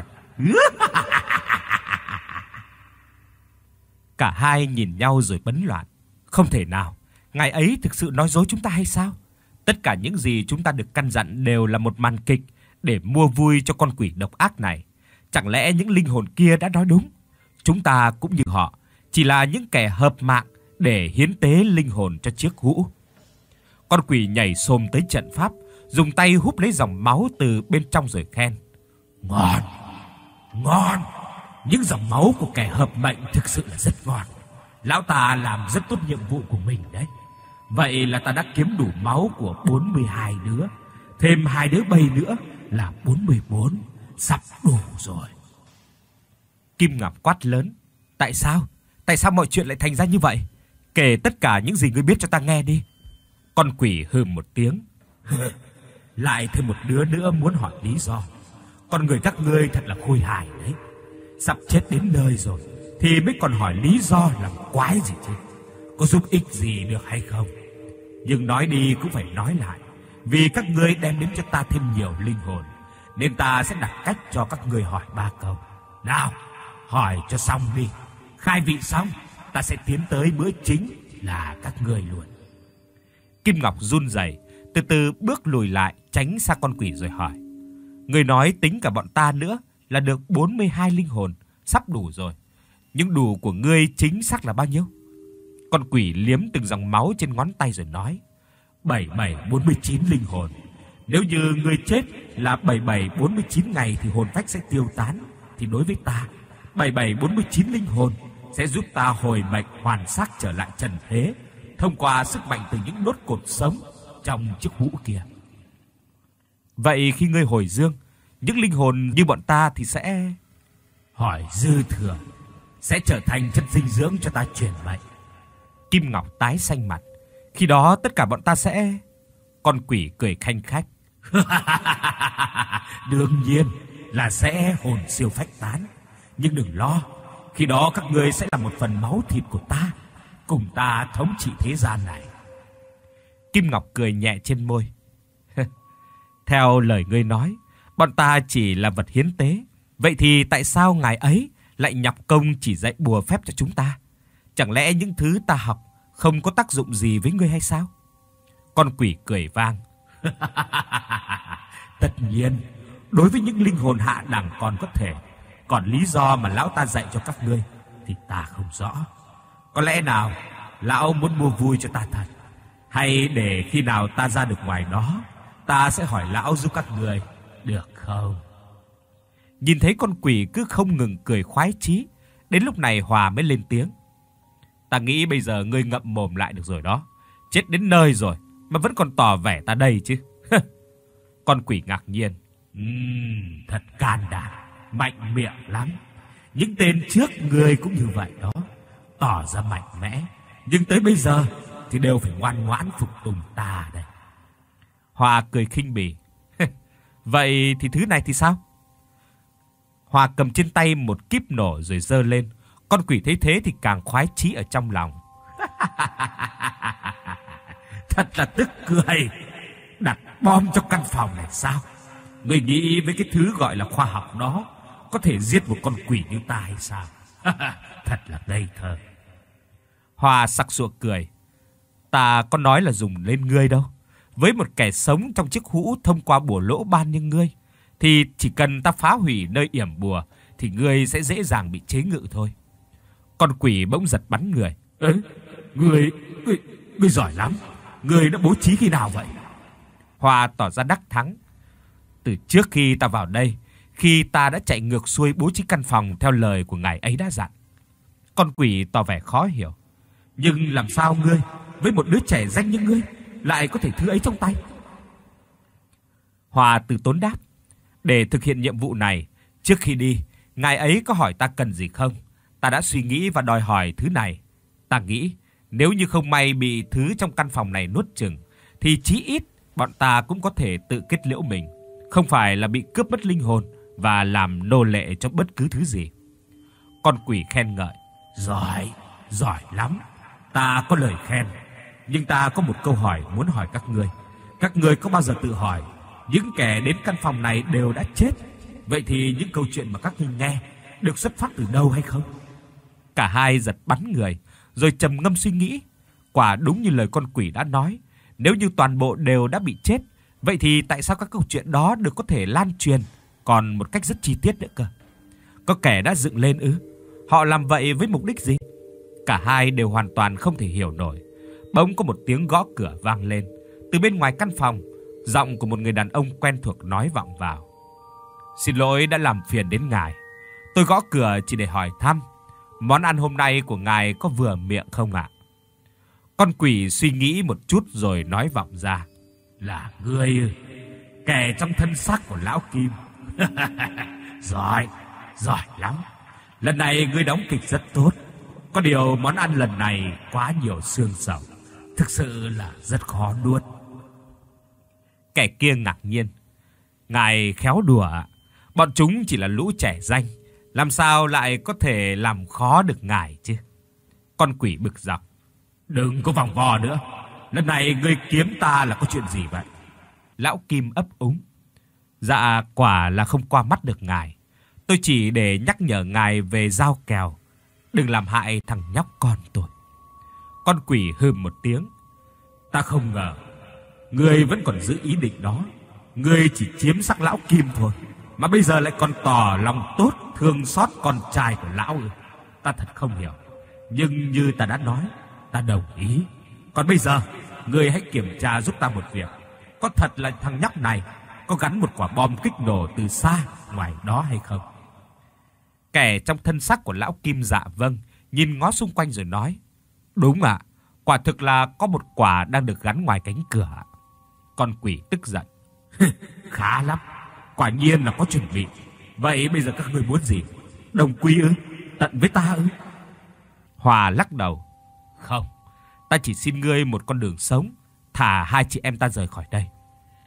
Cả hai nhìn nhau rồi bấn loạn. Không thể nào, ngày ấy thực sự nói dối chúng ta hay sao? Tất cả những gì chúng ta được căn dặn đều là một màn kịch để mua vui cho con quỷ độc ác này. Chẳng lẽ những linh hồn kia đã nói đúng? Chúng ta cũng như họ, chỉ là những kẻ hợp mạng để hiến tế linh hồn cho chiếc hũ. Con quỷ nhảy xôm tới trận pháp, dùng tay húp lấy dòng máu từ bên trong rồi khen: Ngon, ngon. Những dòng máu của kẻ hợp mệnh thực sự là rất ngon. Lão ta làm rất tốt nhiệm vụ của mình đấy. Vậy là ta đã kiếm đủ máu của bốn mươi hai đứa, thêm hai đứa bay nữa là bốn mươi bốn, sắp đủ rồi. Kim Ngọc quát lớn: Tại sao? Tại sao mọi chuyện lại thành ra như vậy? Kể tất cả những gì ngươi biết cho ta nghe đi. Con quỷ hừ một tiếng: Lại thêm một đứa nữa muốn hỏi lý do. Con người các ngươi thật là khôi hài đấy. Sắp chết đến nơi rồi thì mới còn hỏi lý do làm quái gì chứ? Có giúp ích gì được hay không? Nhưng nói đi cũng phải nói lại, vì các ngươi đem đến cho ta thêm nhiều linh hồn, nên ta sẽ đặt cách cho các ngươi hỏi ba câu. Nào, hỏi cho xong đi. Khai vị xong, ta sẽ tiến tới bữa chính là các ngươi luôn. Kim Ngọc run rẩy, từ từ bước lùi lại, tránh xa con quỷ rồi hỏi: Ngươi nói tính cả bọn ta nữa là được bốn mươi hai linh hồn, sắp đủ rồi. Nhưng đủ của ngươi chính xác là bao nhiêu? Con quỷ liếm từng dòng máu trên ngón tay rồi nói: bảy bảy bốn mươi chín linh hồn. Nếu như ngươi chết là bảy bảy bốn mươi chín ngày thì hồn phách sẽ tiêu tán, thì đối với ta, bảy bảy bốn mươi chín linh hồn sẽ giúp ta hồi mệnh hoàn xác trở lại trần thế, thông qua sức mạnh từ những đốt cột sống trong chiếc hũ kia. Vậy khi ngươi hồi dương, những linh hồn như bọn ta thì sẽ... Hỏi dư thừa sẽ trở thành chất dinh dưỡng cho ta truyền mệnh. Kim Ngọc tái xanh mặt: Khi đó tất cả bọn ta sẽ... Con quỷ cười khanh khách: Đương nhiên là sẽ hồn siêu phách tán. Nhưng đừng lo, khi đó các ngươi sẽ là một phần máu thịt của ta, cùng ta thống trị thế gian này. Kim Ngọc cười nhẹ trên môi: Theo lời ngươi nói, bọn ta chỉ là vật hiến tế. Vậy thì tại sao ngài ấy lại nhọc công chỉ dạy bùa phép cho chúng ta? Chẳng lẽ những thứ ta học không có tác dụng gì với ngươi hay sao? Con quỷ cười vang: Tất nhiên, đối với những linh hồn hạ đẳng còn có thể. Còn lý do mà lão ta dạy cho các ngươi thì ta không rõ. Có lẽ nào lão muốn mua vui cho ta thật, hay để khi nào ta ra được ngoài đó, ta sẽ hỏi lão giúp các ngươi, được không? Nhìn thấy con quỷ cứ không ngừng cười khoái chí, đến lúc này Hòa mới lên tiếng: Ta nghĩ bây giờ ngươi ngậm mồm lại được rồi đó. Chết đến nơi rồi mà vẫn còn tỏ vẻ ta đây chứ. Con quỷ ngạc nhiên: uhm, Thật can đảm, mạnh miệng lắm. Những tên trước ngươi cũng như vậy đó, tỏ ra mạnh mẽ, nhưng tới bây giờ thì đều phải ngoan ngoãn phục tùng ta đây. Hòa cười khinh bỉ: Vậy thì thứ này thì sao? Hòa cầm trên tay một kíp nổ rồi giơ lên. Con quỷ thấy thế thì càng khoái chí ở trong lòng. Thật là tức cười. Đặt bom trong căn phòng này sao? Người nghĩ với cái thứ gọi là khoa học đó có thể giết một con quỷ như ta hay sao? Thật là ngây thơ. Hòa sặc sụa cười: Ta có nói là dùng lên ngươi đâu. Với một kẻ sống trong chiếc hũ thông qua bùa lỗ ban như ngươi, thì chỉ cần ta phá hủy nơi yểm bùa thì ngươi sẽ dễ dàng bị chế ngự thôi. Con quỷ bỗng giật bắn người: ừ, ngươi, ngươi, ngươi giỏi lắm. Ngươi đã bố trí khi nào vậy? Hòa tỏ ra đắc thắng: Từ trước khi ta vào đây, khi ta đã chạy ngược xuôi bố trí căn phòng theo lời của ngài ấy đã dặn. Con quỷ tỏ vẻ khó hiểu: Nhưng làm sao ngươi, với một đứa trẻ danh như ngươi, lại có thể thứ ấy trong tay? Hòa từ tốn đáp: Để thực hiện nhiệm vụ này, trước khi đi, ngài ấy có hỏi ta cần gì không? Ta đã suy nghĩ và đòi hỏi thứ này. Ta nghĩ nếu như không may bị thứ trong căn phòng này nuốt chửng, thì chí ít bọn ta cũng có thể tự kết liễu mình, không phải là bị cướp mất linh hồn và làm nô lệ cho bất cứ thứ gì. Con quỷ khen ngợi: Giỏi, giỏi lắm. Ta có lời khen, nhưng ta có một câu hỏi muốn hỏi các ngươi. Các ngươi có bao giờ tự hỏi, những kẻ đến căn phòng này đều đã chết, vậy thì những câu chuyện mà các ngươi nghe được xuất phát từ đâu hay không? Cả hai giật bắn người, rồi trầm ngâm suy nghĩ. Quả đúng như lời con quỷ đã nói, nếu như toàn bộ đều đã bị chết, vậy thì tại sao các câu chuyện đó được có thể lan truyền còn một cách rất chi tiết nữa cơ? Có kẻ đã dựng lên ư? Họ làm vậy với mục đích gì? Cả hai đều hoàn toàn không thể hiểu nổi. Bỗng có một tiếng gõ cửa vang lên. Từ bên ngoài căn phòng, giọng của một người đàn ông quen thuộc nói vọng vào. Xin lỗi đã làm phiền đến ngài. Tôi gõ cửa chỉ để hỏi thăm món ăn hôm nay của ngài có vừa miệng không ạ? Con quỷ suy nghĩ một chút rồi nói vọng ra. Là ngươi, kẻ trong thân xác của lão Kim. Giỏi, giỏi lắm. Lần này ngươi đóng kịch rất tốt. Có điều món ăn lần này quá nhiều xương sầu, thực sự là rất khó nuốt. Kẻ kia ngạc nhiên. Ngài khéo đùa ạ. Bọn chúng chỉ là lũ trẻ danh, làm sao lại có thể làm khó được ngài chứ? Con quỷ bực dọc. Đừng có vòng vo nữa. Lần này ngươi kiếm ta là có chuyện gì vậy? Lão Kim ấp úng. Dạ quả là không qua mắt được ngài. Tôi chỉ để nhắc nhở ngài về giao kèo, đừng làm hại thằng nhóc con tôi. Con quỷ hừm một tiếng. Ta không ngờ ngươi vẫn còn giữ ý định đó. Ngươi chỉ chiếm xác lão Kim thôi, mà bây giờ lại còn tỏ lòng tốt thương xót con trai của lão ư? Ta thật không hiểu. Nhưng như ta đã nói, ta đồng ý. Còn bây giờ, ngươi hãy kiểm tra giúp ta một việc. Có thật là thằng nhóc này có gắn một quả bom kích nổ từ xa ngoài đó hay không? Kẻ trong thân xác của lão Kim dạ vâng, nhìn ngó xung quanh rồi nói. Đúng ạ, quả thực là có một quả đang được gắn ngoài cánh cửa. Con quỷ tức giận. Khá lắm, quả nhiên là có chuẩn bị. Vậy bây giờ các ngươi muốn gì? Đồng quy ư? Tận với ta ư? Hòa lắc đầu. Không, ta chỉ xin ngươi một con đường sống, thả hai chị em ta rời khỏi đây.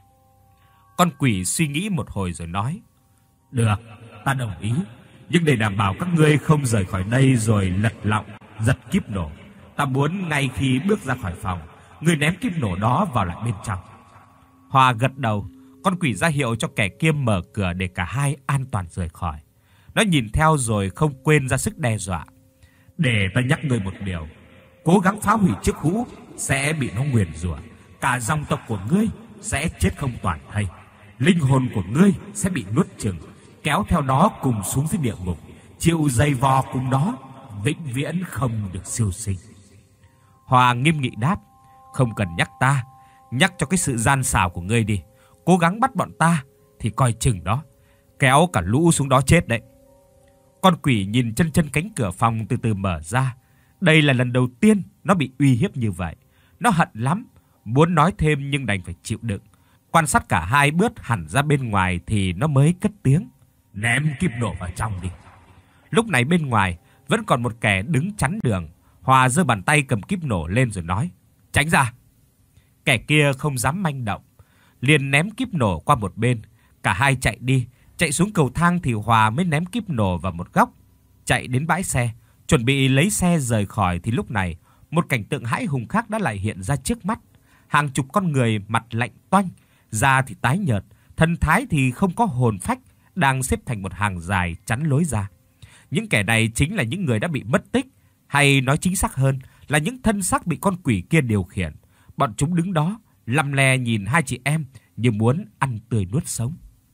Con quỷ suy nghĩ một hồi rồi nói. Được, ta đồng ý. Nhưng để đảm bảo các ngươi không rời khỏi đây rồi lật lọng giật kíp nổ, ta muốn ngay khi bước ra khỏi phòng, ngươi ném kíp nổ đó vào lại bên trong. Hòa gật đầu. Con quỷ ra hiệu cho kẻ kia mở cửa để cả hai an toàn rời khỏi. Nó nhìn theo rồi không quên ra sức đe dọa. Để ta nhắc ngươi một điều, cố gắng phá hủy chiếc hũ sẽ bị nó nguyền rủa. Cả dòng tộc của ngươi sẽ chết không toàn thây. Linh hồn của ngươi sẽ bị nuốt chửng, kéo theo đó cùng xuống dưới địa ngục, chịu dày vò cùng đó, vĩnh viễn không được siêu sinh. Hòa nghiêm nghị đáp. Không cần nhắc ta, nhắc cho cái sự gian xảo của ngươi đi. Cố gắng bắt bọn ta thì coi chừng đó, kéo cả lũ xuống đó chết đấy. Con quỷ nhìn chân chân cánh cửa phòng từ từ mở ra. Đây là lần đầu tiên nó bị uy hiếp như vậy. Nó hận lắm, muốn nói thêm nhưng đành phải chịu đựng. Quan sát cả hai bước hẳn ra bên ngoài thì nó mới cất tiếng. Ném kíp nổ vào trong đi. Lúc này bên ngoài vẫn còn một kẻ đứng chắn đường. Hòa giơ bàn tay cầm kíp nổ lên rồi nói. Tránh ra. Kẻ kia không dám manh động, liền ném kíp nổ qua một bên. Cả hai chạy đi. Chạy xuống cầu thang thì Hòa mới ném kíp nổ vào một góc. Chạy đến bãi xe, chuẩn bị lấy xe rời khỏi thì lúc này một cảnh tượng hãi hùng khác đã lại hiện ra trước mắt. Hàng chục con người mặt lạnh toanh, da thì tái nhợt, thần thái thì không có hồn phách, đang xếp thành một hàng dài chắn lối ra. Những kẻ này chính là những người đã bị mất tích, hay nói chính xác hơn là những thân xác bị con quỷ kia điều khiển. Bọn chúng đứng đó lăm le nhìn hai chị em như muốn ăn tươi nuốt sống.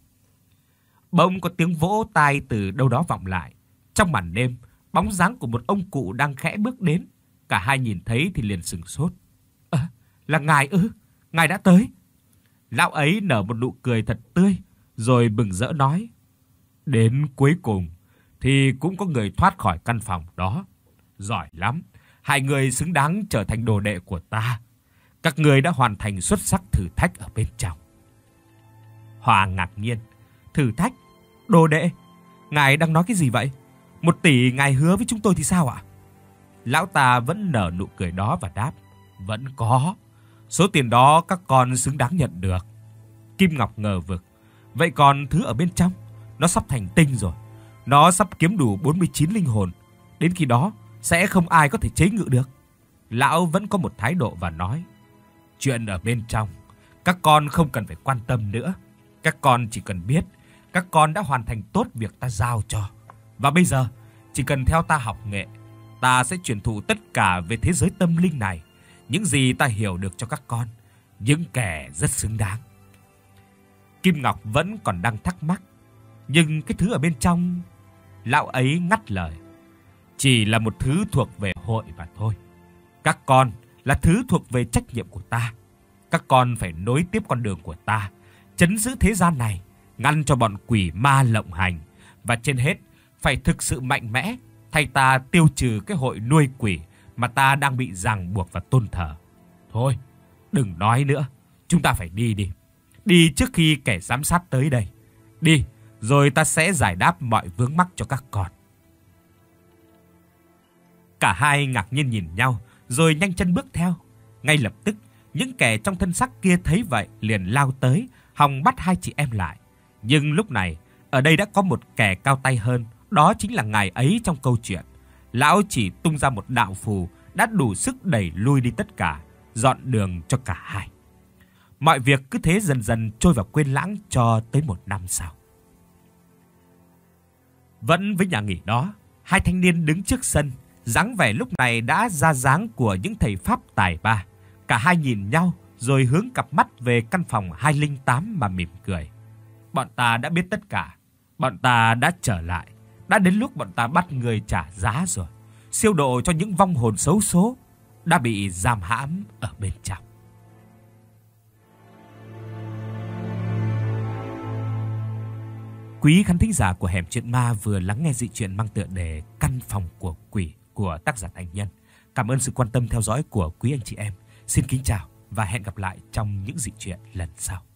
Bỗng có tiếng vỗ tay từ đâu đó vọng lại. Trong màn đêm, bóng dáng của một ông cụ đang khẽ bước đến. Cả hai nhìn thấy thì liền sửng sốt. À, là ngài ư? Ngài đã tới. Lão ấy nở một nụ cười thật tươi, rồi bừng rỡ nói. Đến cuối cùng thì cũng có người thoát khỏi căn phòng đó. Giỏi lắm, hai người xứng đáng trở thành đồ đệ của ta. Các người đã hoàn thành xuất sắc thử thách ở bên trong. Hòa ngạc nhiên. Thử thách? Đồ đệ? Ngài đang nói cái gì vậy? Một tỷ ngài hứa với chúng tôi thì sao ạ? Lão ta vẫn nở nụ cười đó và đáp. Vẫn có. Số tiền đó các con xứng đáng nhận được. Kim Ngọc ngờ vực. Vậy còn thứ ở bên trong? Nó sắp thành tinh rồi. Nó sắp kiếm đủ bốn mươi chín linh hồn. Đến khi đó sẽ không ai có thể chế ngự được. Lão vẫn có một thái độ và nói. Chuyện ở bên trong các con không cần phải quan tâm nữa. Các con chỉ cần biết các con đã hoàn thành tốt việc ta giao cho. Và bây giờ chỉ cần theo ta học nghệ, ta sẽ truyền thụ tất cả về thế giới tâm linh này, những gì ta hiểu được cho các con, những kẻ rất xứng đáng. Kim Ngọc vẫn còn đang thắc mắc. Nhưng cái thứ ở bên trong... Lão ấy ngắt lời. Chỉ là một thứ thuộc về hội mà thôi. Các con là thứ thuộc về trách nhiệm của ta. Các con phải nối tiếp con đường của ta, trấn giữ thế gian này, ngăn cho bọn quỷ ma lộng hành, và trên hết phải thực sự mạnh mẽ, thay ta tiêu trừ cái hội nuôi quỷ mà ta đang bị ràng buộc và tôn thờ. Thôi, đừng nói nữa, chúng ta phải đi đi. Đi trước khi kẻ giám sát tới đây. Đi, rồi ta sẽ giải đáp mọi vướng mắc cho các con. Cả hai ngạc nhiên nhìn nhau, rồi nhanh chân bước theo. Ngay lập tức, những kẻ trong thân xác kia thấy vậy liền lao tới, hòng bắt hai chị em lại. Nhưng lúc này, ở đây đã có một kẻ cao tay hơn, đó chính là ngài ấy trong câu chuyện. Lão chỉ tung ra một đạo phù đã đủ sức đẩy lui đi tất cả, dọn đường cho cả hai. Mọi việc cứ thế dần dần trôi vào quên lãng cho tới một năm sau. Vẫn với nhà nghỉ đó, hai thanh niên đứng trước sân, dáng vẻ lúc này đã ra dáng của những thầy pháp tài ba. Cả hai nhìn nhau rồi hướng cặp mắt về căn phòng hai không tám mà mỉm cười. Bọn ta đã biết tất cả, bọn ta đã trở lại. Đã đến lúc bọn ta bắt người trả giá rồi, siêu độ cho những vong hồn xấu số đã bị giam hãm ở bên trong. Quý khán thính giả của Hẻm Chuyện Ma vừa lắng nghe dị truyện mang tựa đề Căn Phòng của Quỷ của tác giả Thành Nhân. Cảm ơn sự quan tâm theo dõi của quý anh chị em. Xin kính chào và hẹn gặp lại trong những dị truyện lần sau.